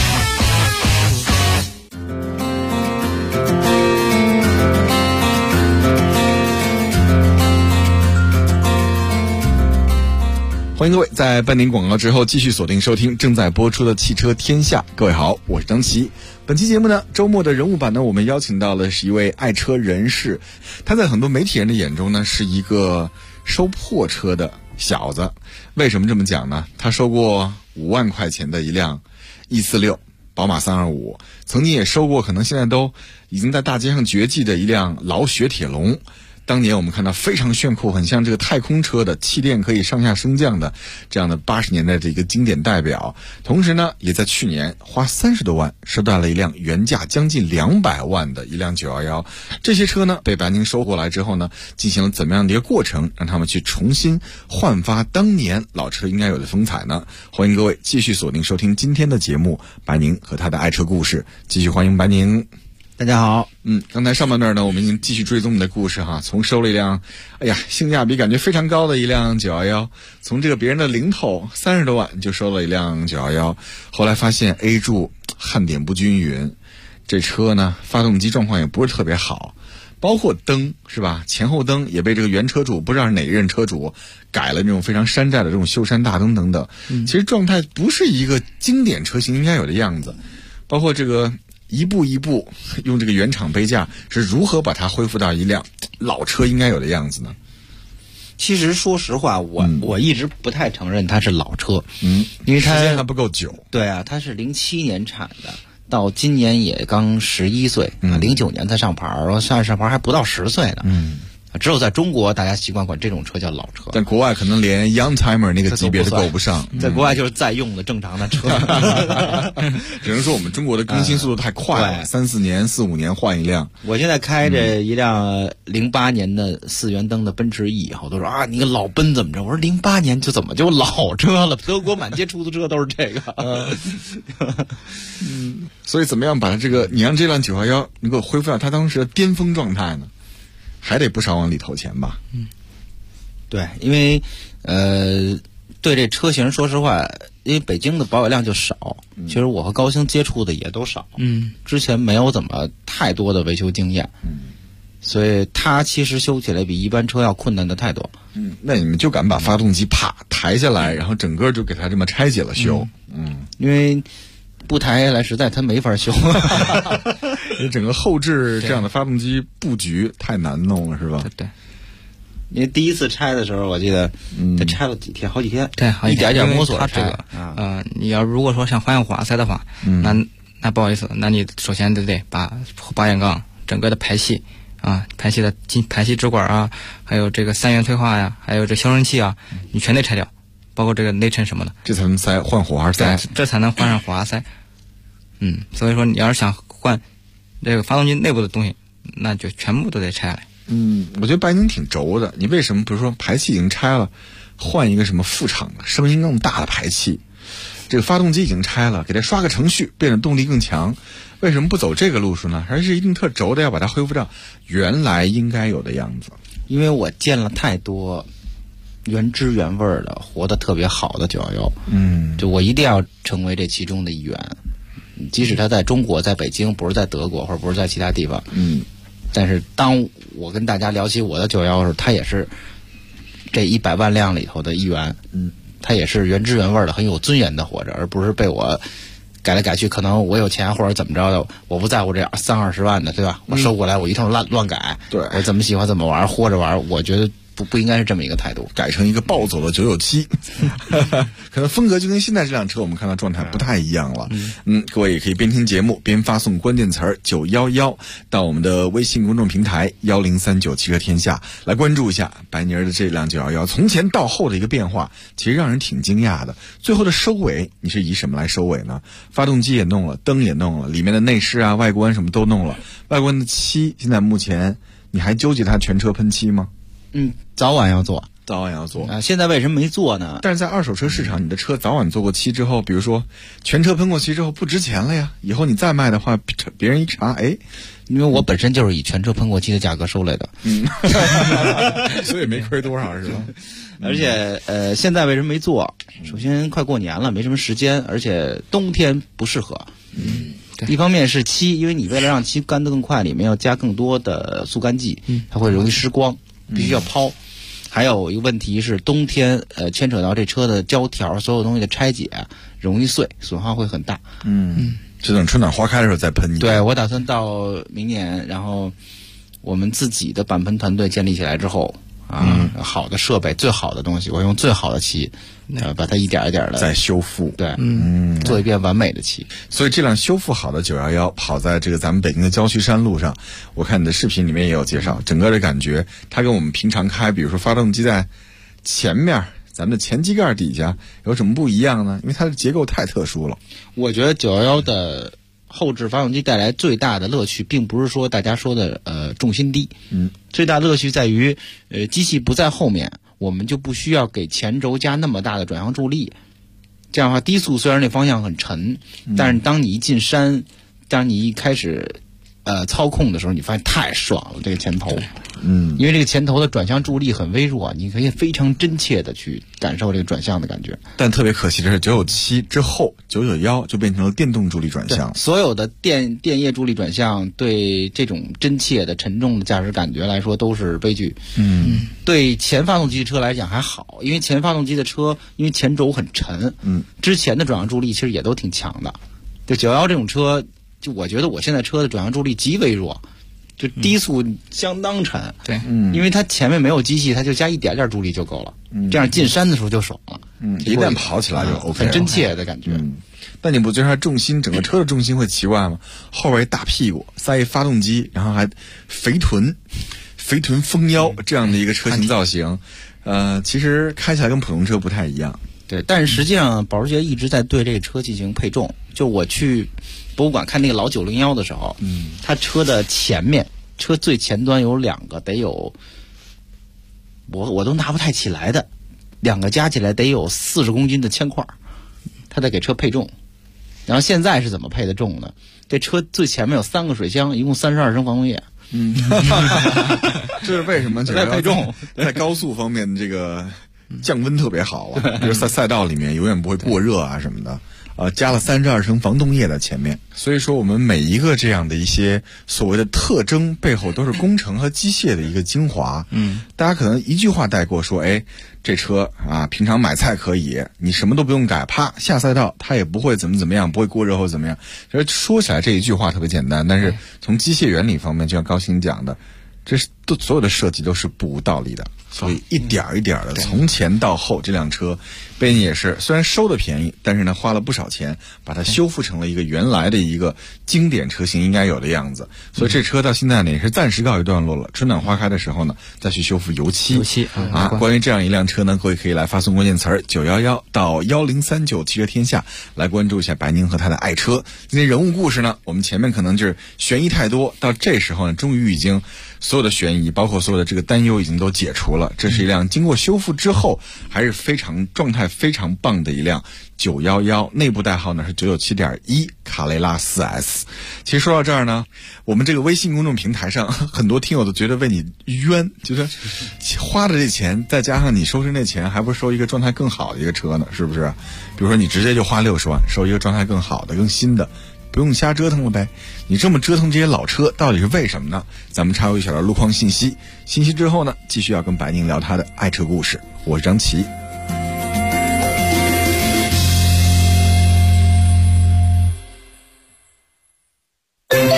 欢迎各位在半点广告之后继续锁定收听正在播出的汽车天下。各位好，我是张琪。本期节目呢，周末的人物版呢，我们邀请到的是一位爱车人士，他在很多媒体人的眼中呢，是一个收破车的小子。为什么这么讲呢？他收过5万块钱的一辆E46宝马325，曾经也收过可能现在都已经在大街上绝迹的一辆老雪铁龙。当年我们看到非常炫酷，很像这个太空车的气垫可以上下升降的这样的80年代的一个经典代表。同时呢，也在去年花30多万收到了一辆原价将近200万的一辆911。这些车呢被白宁收过来之后呢，进行了怎么样的一个过程，让他们去重新焕发当年老车应该有的风采呢？欢迎各位继续锁定收听今天的节目，白宁和他的爱车故事。继续欢迎白宁。 大家好。 刚才上半段呢，我们已经继续追踪你的故事哈，从收了一辆性价比感觉非常高的一辆911，从这个别人的零头30多万就收了一辆911，后来发现 A 柱焊点不均匀，这车呢发动机状况也不是特别好，包括灯是吧，前后灯也被这个原车主不知道是哪一任车主改了那种非常山寨的这种秀山大灯等等，其实状态不是一个经典车型应该有的样子，包括这个一步一步用这个原厂杯架是如何把它恢复到一辆老车应该有的样子呢？ 其实说实话，我一直不太承认它是老车，因为它时间还不够久。 对啊，它是07年产的，到今年也刚11岁，09年才上牌，然后上牌还不到10岁呢。只有在中国大家习惯管这种车叫老车， 但国外可能连 Young Timer 那个级别都够不上， 在国外就是在用的正常的车。 只能说我们中国的更新速度太快了，3-4年、4-5年换一辆。 我现在开着一辆08年的4元灯的奔驰 E， 好多说啊，你个老奔怎么着？我说08年就怎么就老车了？德国满街出租车都是这个。 所以怎么样把它这个，你让这辆911能够恢复到它当时的巅峰状态呢？还得不少往里投钱吧。 对，因为对这车型说实话，因为北京的保有量就少，其实我和高星接触的也都少，之前没有怎么太多的维修经验，所以它其实修起来比一般车要困难的太多。 那你们就敢把发动机啪抬下来，然后整个就给它这么拆解了修？ 因为不抬下来实在它没法修。 整个后置这样的发动机布局太难弄了，是吧？ 对。因为第一次拆的时候，我记得它拆了几天，好几天， 对， 一点点摸索它这个你要如果说想换火花塞的话，那不好意思，那你首先得把保险杠整个的排气排气的排气支管还有这个3元催化呀，还有这消声器你全得拆掉，包括这个内衬什么的， 这才能换火花塞， 这才能换上火花塞。所以说你要是想换这个发动机内部的东西，那就全部都得拆下来。 我觉得白宁挺轴的。你为什么比如说排气已经拆了，换一个什么副厂的声音更大的排气？这个发动机已经拆了，给它刷个程序，变得动力更强。为什么不走这个路数呢？还是一定特轴的要把它恢复到原来应该有的样子？ 因为我见了太多原汁原味的活得特别好的911，就我一定要成为这其中的一员。即使他在中国，在北京，不是在德国，或者不是在其他地方，但是当我跟大家聊起我的911的时候，他也是这100万辆里头的一员，他也是原汁原味的，很有尊严的活着，而不是被我改来改去。可能我有钱或者怎么着的，我不在乎这30-20万的，对吧？我收过来我一通乱改， 对， 我怎么喜欢怎么玩，活着玩。我觉得不应该是这么一个态度， 改成一个暴走的997，可能风格就跟现在这辆车我们看到状态不太一样了。各位也可以边听节目边发送关键词911到我们的微信公众平台1039汽车天下来关注一下白泥儿的这辆911从前到后的一个变化，其实让人挺惊讶的。最后的收尾你是以什么来收尾呢？发动机也弄了，灯也弄了，里面的内饰啊外观什么都弄了，外观的漆现在目前你还纠结它全车喷漆吗？ 早晚要做啊！ 现在为什么没做呢？ 但是在二手车市场，你的车早晚做过漆之后，比如说全车喷过漆之后不值钱了呀，以后你再卖的话，别人一查， 因为我本身就是以全车喷过漆的价格收来的， 所以没亏多少是吧？ 而且现在为什么没做？首先快过年了，没什么时间，而且冬天不适合。一方面是漆，因为你为了让漆干得更快，里面要加更多的速干剂，它会容易失光，必须要抛。还有一个问题是冬天牵扯到这车的胶条，所有东西的拆解容易碎，损耗会很大。 就等春暖花开的时候再喷。 对，我打算到明年，然后我们自己的板喷团队建立起来之后好的设备，最好的东西，我用最好的漆把它一点一点的再修复， 对，做一遍完美的漆。 所以这辆修复好的911跑在这个咱们北京的郊区山路上，我看你的视频里面也有介绍，整个的感觉它跟我们平常开，比如说发动机在前面，咱们的前机盖底下有什么不一样呢？因为它的结构太特殊了。 我觉得911的后置发动机带来最大的乐趣，并不是说大家说的重心低，最大乐趣在于机器不在后面，我们就不需要给前轴加那么大的转向助力。这样的话，低速虽然那方向很沉，但是当你一进山，当你一开始操控的时候，你发现太爽了，这个前头。因为这个前头的转向助力很微弱，你可以非常真切的去感受这个转向的感觉。 但特别可惜的是，997之后991就变成了电动助力转向。 所有的电液助力转向对这种真切的沉重的驾驶感觉来说都是悲剧。对前发动机的车来讲还好，因为前发动机的车因为前轴很沉，之前的转向助力其实也都挺强的。就911这种车，就我觉得我现在车的转向助力极为弱。就低速相当沉， 对， 因为它前面没有机器，它就加一点点助力就够了，这样进山的时候就爽了， 一旦跑起来就 OK 了， 很真切的感觉。 但你不觉得它重心，整个车的重心会奇怪吗？后边一大屁股，塞一发动机，然后还肥臀丰腰这样的一个车型造型，其实开起来跟普通车不太一样。 对，但是实际上保时捷一直在对这个车进行配重。就我去博物馆看那个老901的时候，它车的前面，车最前端有2个，得有我都拿不太起来的，2个加起来得有40公斤的铅块，它在给车配重。然后现在是怎么配的重呢？这车最前面有3个水箱，一共32升防冻液。 这是为什么？ 在配重， 在高速方面这个降温特别好啊，比如在赛道里面永远不会过热啊什么的。加了32升防冻液在前面，所以说我们每一个这样的一些所谓的特征背后都是工程和机械的一个精华。大家可能一句话带过说，这车啊，平常买菜可以，你什么都不用改，啪下赛道它也不会怎么样，不会过热或怎么样。其实说起来这一句话特别简单，但是从机械原理方面，就像高鑫讲的，这是所有的设计都是不无道理的。所以一点一点的从前到后，这辆车贝尼也是虽然收的便宜，但是呢花了不少钱把它修复成了一个原来的一个经典车型应该有的样子。所以这车到现在呢也是暂时告一段落了，春暖花开的时候呢再去修复油漆啊。关于这样一辆车呢，各位可以来发送关键词911到1039汽车天下来关注一下白宁和他的爱车。今天人物故事呢，我们前面可能就是悬疑太多，到这时候呢终于已经所有的悬疑包括所有的这个担忧已经都解除了。这是一辆经过修复之后还是非常状态非常棒的一辆911，内部代号呢是 997.1 卡雷拉 4S。 其实说到这儿呢，我们这个微信公众平台上很多听友都觉得为你冤，觉得花的这钱再加上你收拾那钱，还不是收一个状态更好的一个车呢，是不是？比如说你直接就花60万收一个状态更好的更新的，不用瞎折腾了呗。你这么折腾这些老车到底是为什么呢？咱们插入一小段路况信息之后呢，继续要跟白宁聊他的爱车故事。我是张琪。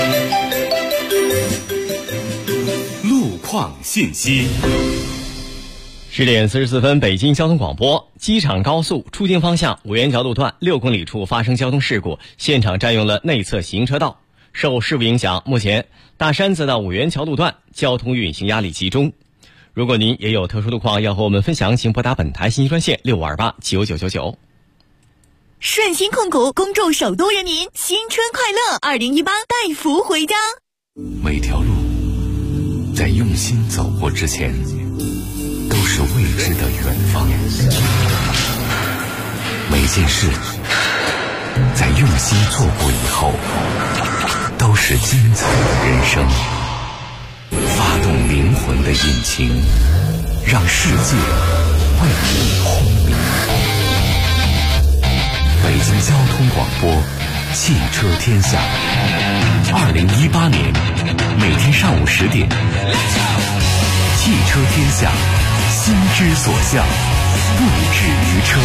路况信息。 10点44分，北京交通广播。机场高速出京方向五元桥路段6公里处发生交通事故，现场占用了内侧行车道。受事故影响，目前大山子到五元桥路段交通运行压力集中。如果您也有特殊路况要和我们分享，请拨打本台信息专线65289999。 顺鑫控股恭祝首都人民新春快乐，2018带福回家。 每条路在用心走过之前，都是未知的远方。每件事在用心做过以后，都是精彩的人生。发动灵魂的引擎，让世界为你轰鸣。北京交通广播，汽车天下。2018年每天上午10点，汽车天下，心之所向，不止于车。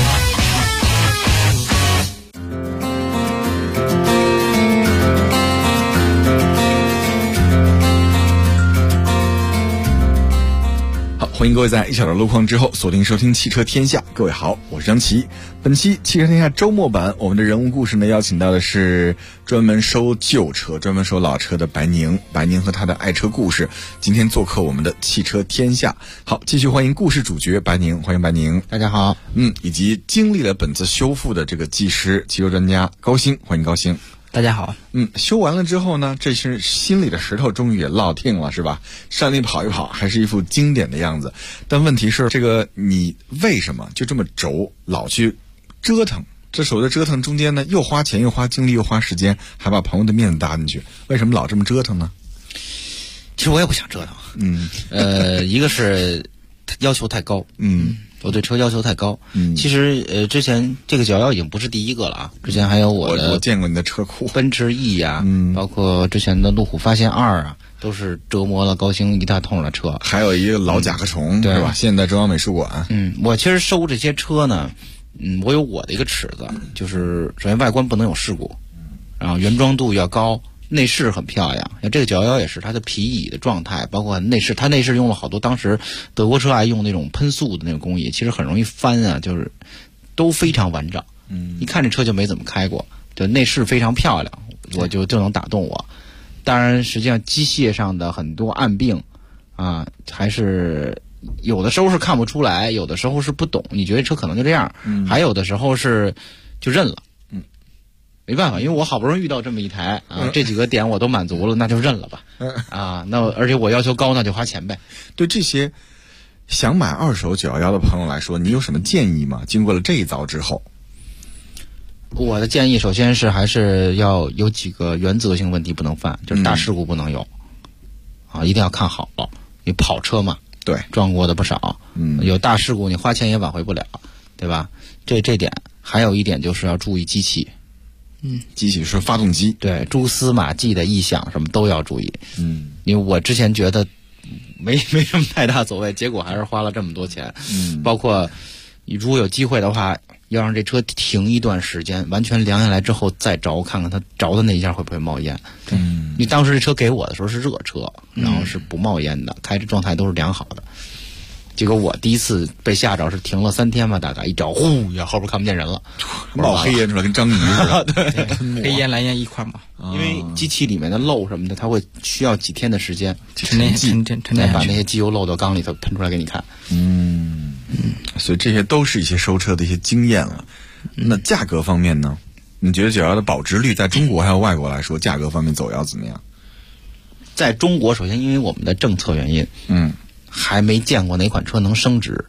欢迎各位在1小时路况之后锁定收听汽车天下。各位好，我是张琪。本期汽车天下周末版，我们的人物故事呢，邀请到的是专门收旧车、专门收老车的白宁和他的爱车故事，今天做客我们的汽车天下。好，继续欢迎故事主角白宁，欢迎白宁。 大家好。 以及经历了本次修复的这个技师、汽车专家高兴，欢迎高兴。 大家好。 修完了之后呢，这是心里的石头终于也落定了，是吧？山里跑一跑，还是一副经典的样子。但问题是，这个你为什么就这么轴老去折腾？这所谓的折腾中间呢，又花钱又花精力又花时间，还把朋友的面子搭进去，为什么老这么折腾呢？ 其实我也不想折腾。一个是要求太高。我对车要求太高。其实之前这个911已经不是第一个了啊，之前还有我见过你的车库， 奔驰 E 啊，包括之前的路虎发现2啊，都是折磨了高兴一大通的车。 还有一个老甲壳虫，是吧？现在中央美术馆。 我其实收这些车呢，我有我的一个尺子，就是首先外观不能有事故，然后原装度要高。内饰很漂亮，像这个911也是，它的皮椅的状态，包括内饰，它内饰用了好多当时德国车爱用那种喷塑的那种工艺，其实很容易翻啊，就是都非常完整。一看这车就没怎么开过，就内饰非常漂亮，我就能打动我。当然，实际上机械上的很多暗病啊，还是有的时候是看不出来，有的时候是不懂，你觉得车可能就这样，还有的时候是就认了。没办法，因为我好不容易遇到这么一台啊，这几个点我都满足了，那就认了吧。那而且我要求高，那就花钱呗。 对这些想买二手911的朋友来说，你有什么建议吗？经过了这一遭之后， 我的建议首先是还是要有几个原则性问题不能犯，就是大事故不能有，一定要看好了。你跑车嘛， 对， 撞过的不少，有大事故你花钱也挽回不了，对吧？这点还有一点就是要注意机器。 机器是发动机， 对，蛛丝马迹的异响什么都要注意。因为我之前觉得没什么太大所谓，结果还是花了这么多钱。包括你如果有机会的话，要让这车停一段时间，完全凉下来之后再着，看看它着的那一下会不会冒烟。你当时这车给我的时候是热车，然后是不冒烟的，开着状态都是良好的。结果我第一次被吓着是停了3天吧，大概一着，呼呀，后边看不见人了， 冒黑烟出来跟章鱼似的。 对， 黑烟蓝烟一块嘛。 因为机器里面的漏什么的，它会需要几天的时间沉淀， 再把那些机油漏到缸里头喷出来给你看。 所以这些都是一些收车的一些经验了。那价格方面呢？你觉得911的保值率在中国还有外国来说，价格方面走要怎么样？ 在中国，首先因为我们的政策原因，还没见过哪款车能升值。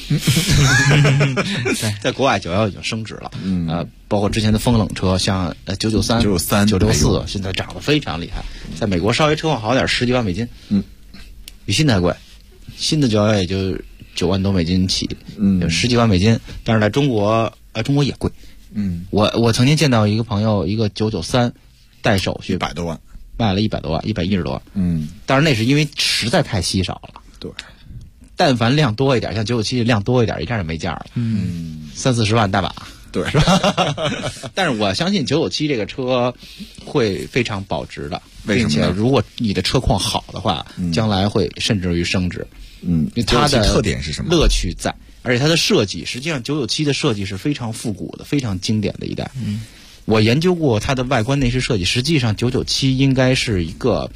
在国外911已经升值了，包括之前的风冷车，像993、964，现在涨得非常厉害。在美国稍微车况好点，10几万美金，比新的还贵。新的911也就9万多美金起，10几万美金。但是在中国也贵。我曾经见到一个朋友，一个993带手续 100多万， 卖了100多万，110多万。但是那是因为实在太稀少了。 对， 但凡量多一点，像997量多一点，一下就没价了。30-40万大把。 对， 是吧？但是我相信997这个车会非常保值的，并且如果你的车况好的话，将来会甚至于升值。它的特点是什么？ 乐趣在，而且它的设计，实际上997的设计是非常复古的，非常经典的一代。我研究过它的外观内饰设计，实际上997应该是一个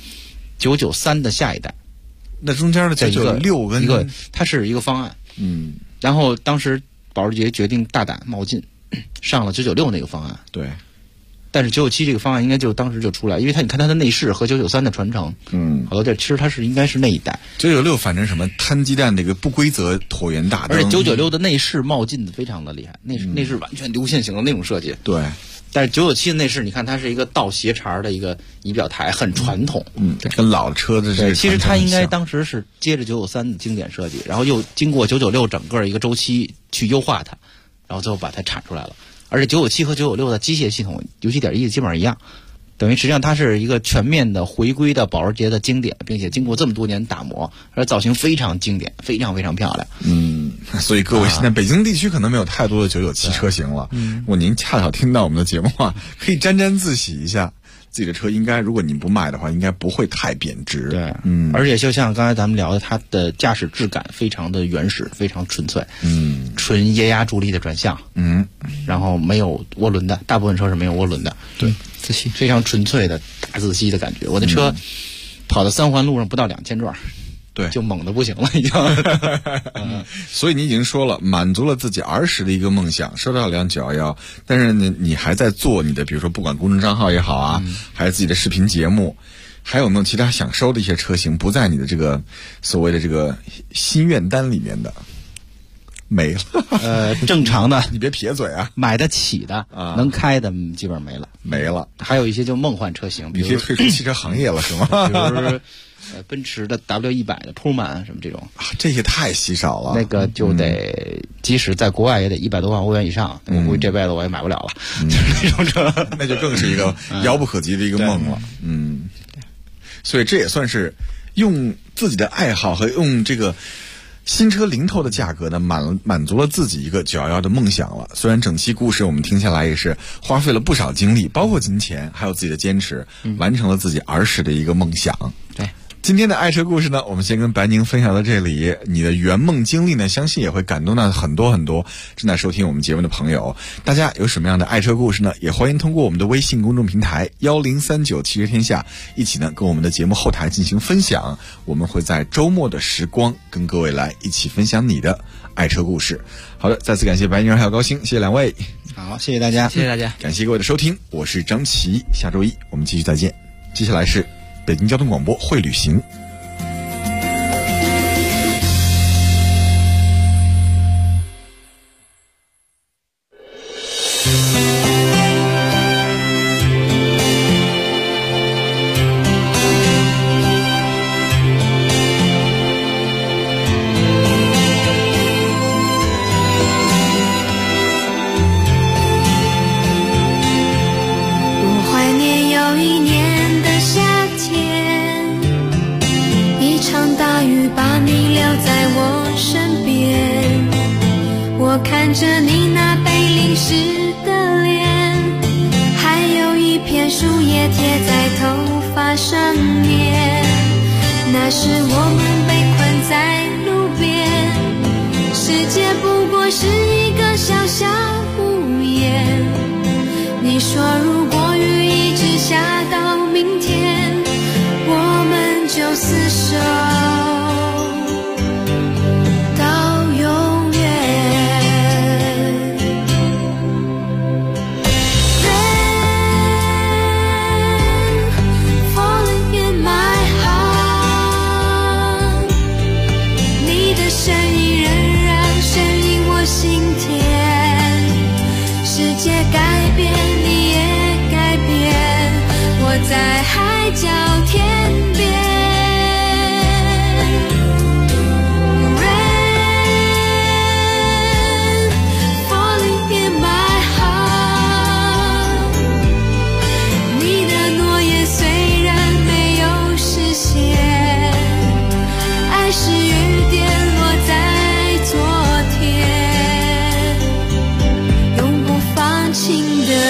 993的下一代。 那中间的996跟它是一个方案。然后当时保时捷决定大胆冒进，上了996那个方案。 对。 但是997这个方案应该就当时就出来，因为你看它的内饰和993的传承，好多地儿其实它是应该是那一代。 996反正什么摊鸡蛋这个不规则椭圆大灯， 而且996的内饰冒进的非常的厉害，内饰完全流线型的那种设计。 对。 但是997的内饰，你看它是一个倒斜茬的一个仪表台，很传统。 跟老车的这其实它应该当时是接着993的经典设计，然后又经过996整个一个周期去优化它，然后最后把它产出来了。而且997和996的机械系统油漆点1基本上一样，等于实际上它是一个全面的回归的保时捷的经典，并且经过这么多年打磨，而造型非常经典，非常非常漂亮。 所以各位现在北京地区可能没有太多的997车型了。如果您恰巧听到我们的节目啊，可以沾沾自喜一下。自己的车应该，如果你不卖的话，应该不会太贬值。 对，而且就像刚才咱们聊的，它的驾驶质感非常的原始，非常纯粹。纯液压助力的转向。然后没有涡轮的，大部分车是没有涡轮的。 对， 自吸非常纯粹的大自吸的感觉。我的车跑到3环路上不到2000转。 对， 就猛的不行了，已经。 所以你已经说了，满足了自己儿时的一个梦想，收到了辆911，但是呢，你还在做你的，比如说不管公众账号也好啊，还是自己的视频节目，还有没有其他想收的一些车型不在你的这个所谓的这个心愿单里面的？没了。 正常的， 你别撇嘴啊， 买得起的能开的基本上没了。还有一些就梦幻车型， 你可以退出汽车行业了是吗？ 比如奔驰的 W100 的 Pullman 什么这种这些太稀少了。 那个就得，即使在国外也得100多万欧元以上，我估计这辈子我也买不了了。就是那种车， 那就更是一个遥不可及的一个梦了。所以这也算是用自己的爱好和用这个新车零头的价格呢，满足了自己一个911的梦想了。虽然整期故事我们听下来也是花费了不少精力，包括金钱，还有自己的坚持，完成了自己儿时的一个梦想。 对。 今天的爱车故事呢，我们先跟白宁分享到这里。你的圆梦经历呢，相信也会感动到很多很多正在收听我们节目的朋友。大家有什么样的爱车故事呢？也欢迎通过我们的微信公众平台1039汽车天下，一起呢跟我们的节目后台进行分享。我们会在周末的时光跟各位来一起分享你的爱车故事。好的，再次感谢白宁还有高兴，谢谢两位。 好，谢谢大家， 谢谢大家， 感谢各位的收听，我是张琪，下周一我们继续再见。接下来是北京交通广播会旅行。 看着你那被淋湿的脸，还有一片树叶贴在头发上面，那时我们被困在路边，世界不过是一个小小屋檐。你说如果雨一直下到明天，我们就厮守改变，你也改变，我在海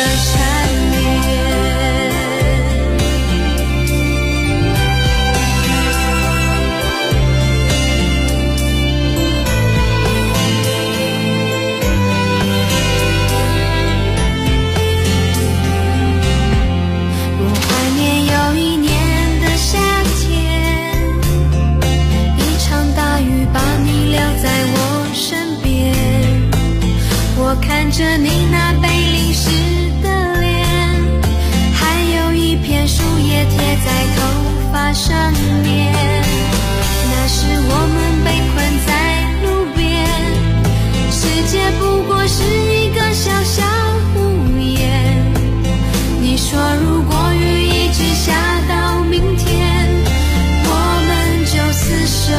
缠绵。我怀念有一年的夏天，一场大雨把你留在我身边，我看着你那被淋湿的脸，还有一片树叶贴在头发上面，那时我们被困在路边，世界不过是一个小小屋檐，你说如果雨一直下到明天，我们就厮守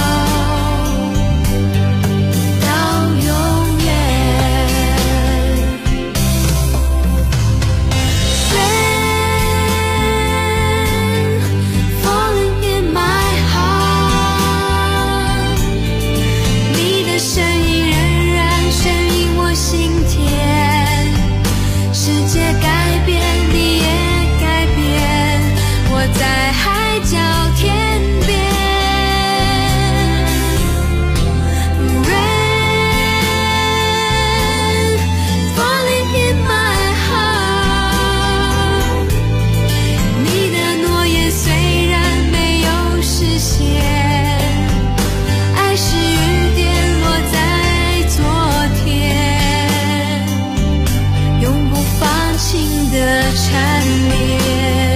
到永远。Rain falling in my heart， 你的声音仍然声音我心田，世界改变你也改变，我在海角天边。Rain falling in my heart， 你的诺言虽然没有实现，爱是雨点落在昨天，永不放晴的缠绵。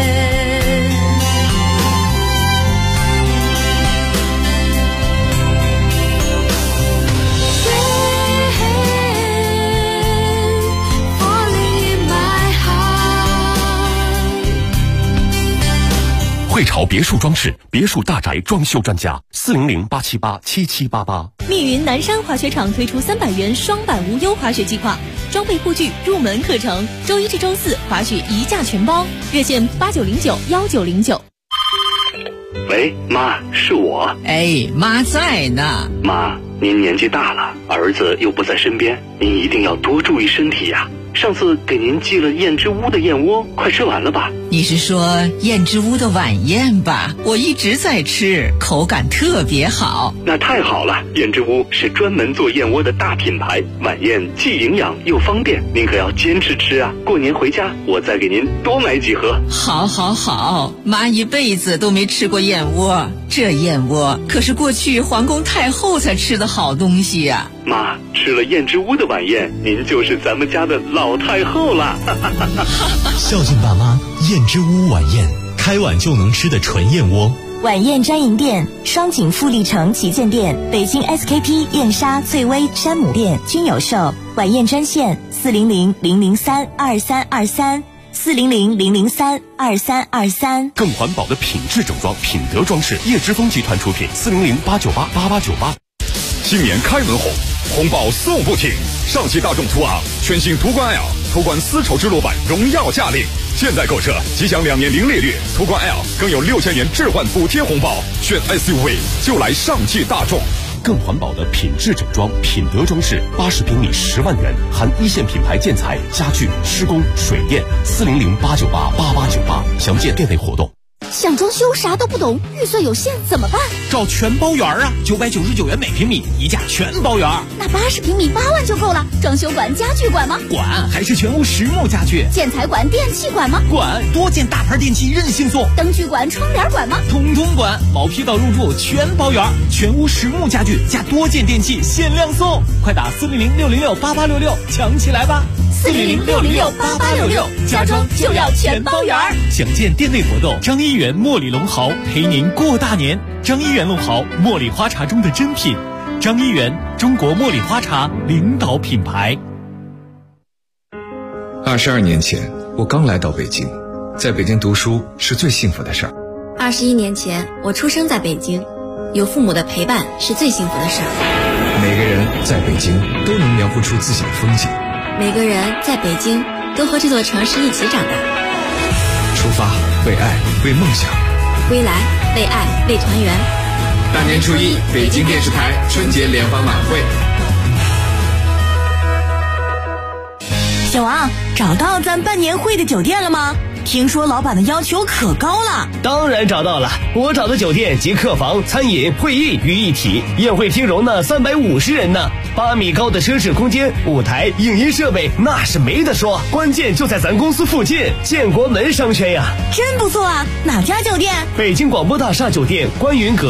汇潮别墅装饰，别墅大宅装修专家，400-878-7788。 密云南山滑雪场推出300元双板无忧滑雪计划，装备护具、入门课程，周一至周四滑雪一价全包，热线89091909。 喂，妈，是我。 哎，妈在呢。 妈，您年纪大了，儿子又不在身边，您一定要多注意身体呀。上次给您寄了燕之屋的燕窝，快吃完了吧？ 你是说燕之屋的晚宴吧？我一直在吃，口感特别好。 那太好了，燕之屋是专门做燕窝的大品牌，晚宴既营养又方便，您可要坚持吃啊！过年回家我再给您多买几盒。 好好好，妈一辈子都没吃过燕窝，这燕窝可是过去皇宫太后才吃的好东西呀。 妈，吃了燕之屋的晚宴，您就是咱们家的老太后了。 孝敬爸妈，燕之屋晚宴，开碗就能吃的纯燕窝。 晚宴专营店：双井富力城旗舰店、北京 SKP 燕莎、翠微、山姆店均有售。晚宴专线400-003-2323，400-003-2323。 更环保的品质整装，品德装饰，叶之峰集团出品，400-898-8898。 新年开门红，红包送不停。上汽大众途昂全新途观 L， 途观丝绸之路版荣耀驾临，现在购车即享2年零利率，途观 L 更有6000元置换补贴红包。选 SUV 就来上汽大众。 更环保的品质整装，品德装饰，80平米10万元，含一线品牌建材、家具、施工、水电。400-898-8898，详见店内活动。 想装修啥都不懂，预算有限怎么办？ 找全包园啊，999元每平米，一价全包园。 那80平米8万就够了。装修管、家具管吗？ 管，还是全屋实木家具。 建材管、电器管吗？ 管，多件大牌电器任性送。 灯具管、窗帘管吗？ 统统管，毛坯到入住全包园，全屋实木家具加多件电器限量送，快打400-606-8866抢起来吧！400-606-8866，家装就要全包园。详见店内活动。张一元茉莉龙毫陪您过大年。张一元龙毫，茉莉花茶中的珍品。张一元，中国茉莉花茶领导品牌。 22年前，我刚来到北京，在北京读书是最幸福的事儿。 21年前，我出生在北京，有父母的陪伴是最幸福的事儿。 每个人在北京都能描绘出自己的风景。 每个人在北京都和这座城市一起长大。 出发，为爱，为梦想。 归来，为爱，为团圆。 大年初一，北京电视台春节联欢晚会。 小小王，找到咱办年会的酒店了吗？听说老板的要求可高了。 当然找到了，我找的酒店集客房、餐饮、会议于一体，宴会厅容纳350人呢，8米高的奢侈空间，舞台、影音设备那是没得说，关键就在咱公司附近，建国门商圈呀。 真不错啊，哪家酒店？ 北京广播大厦酒店观云阁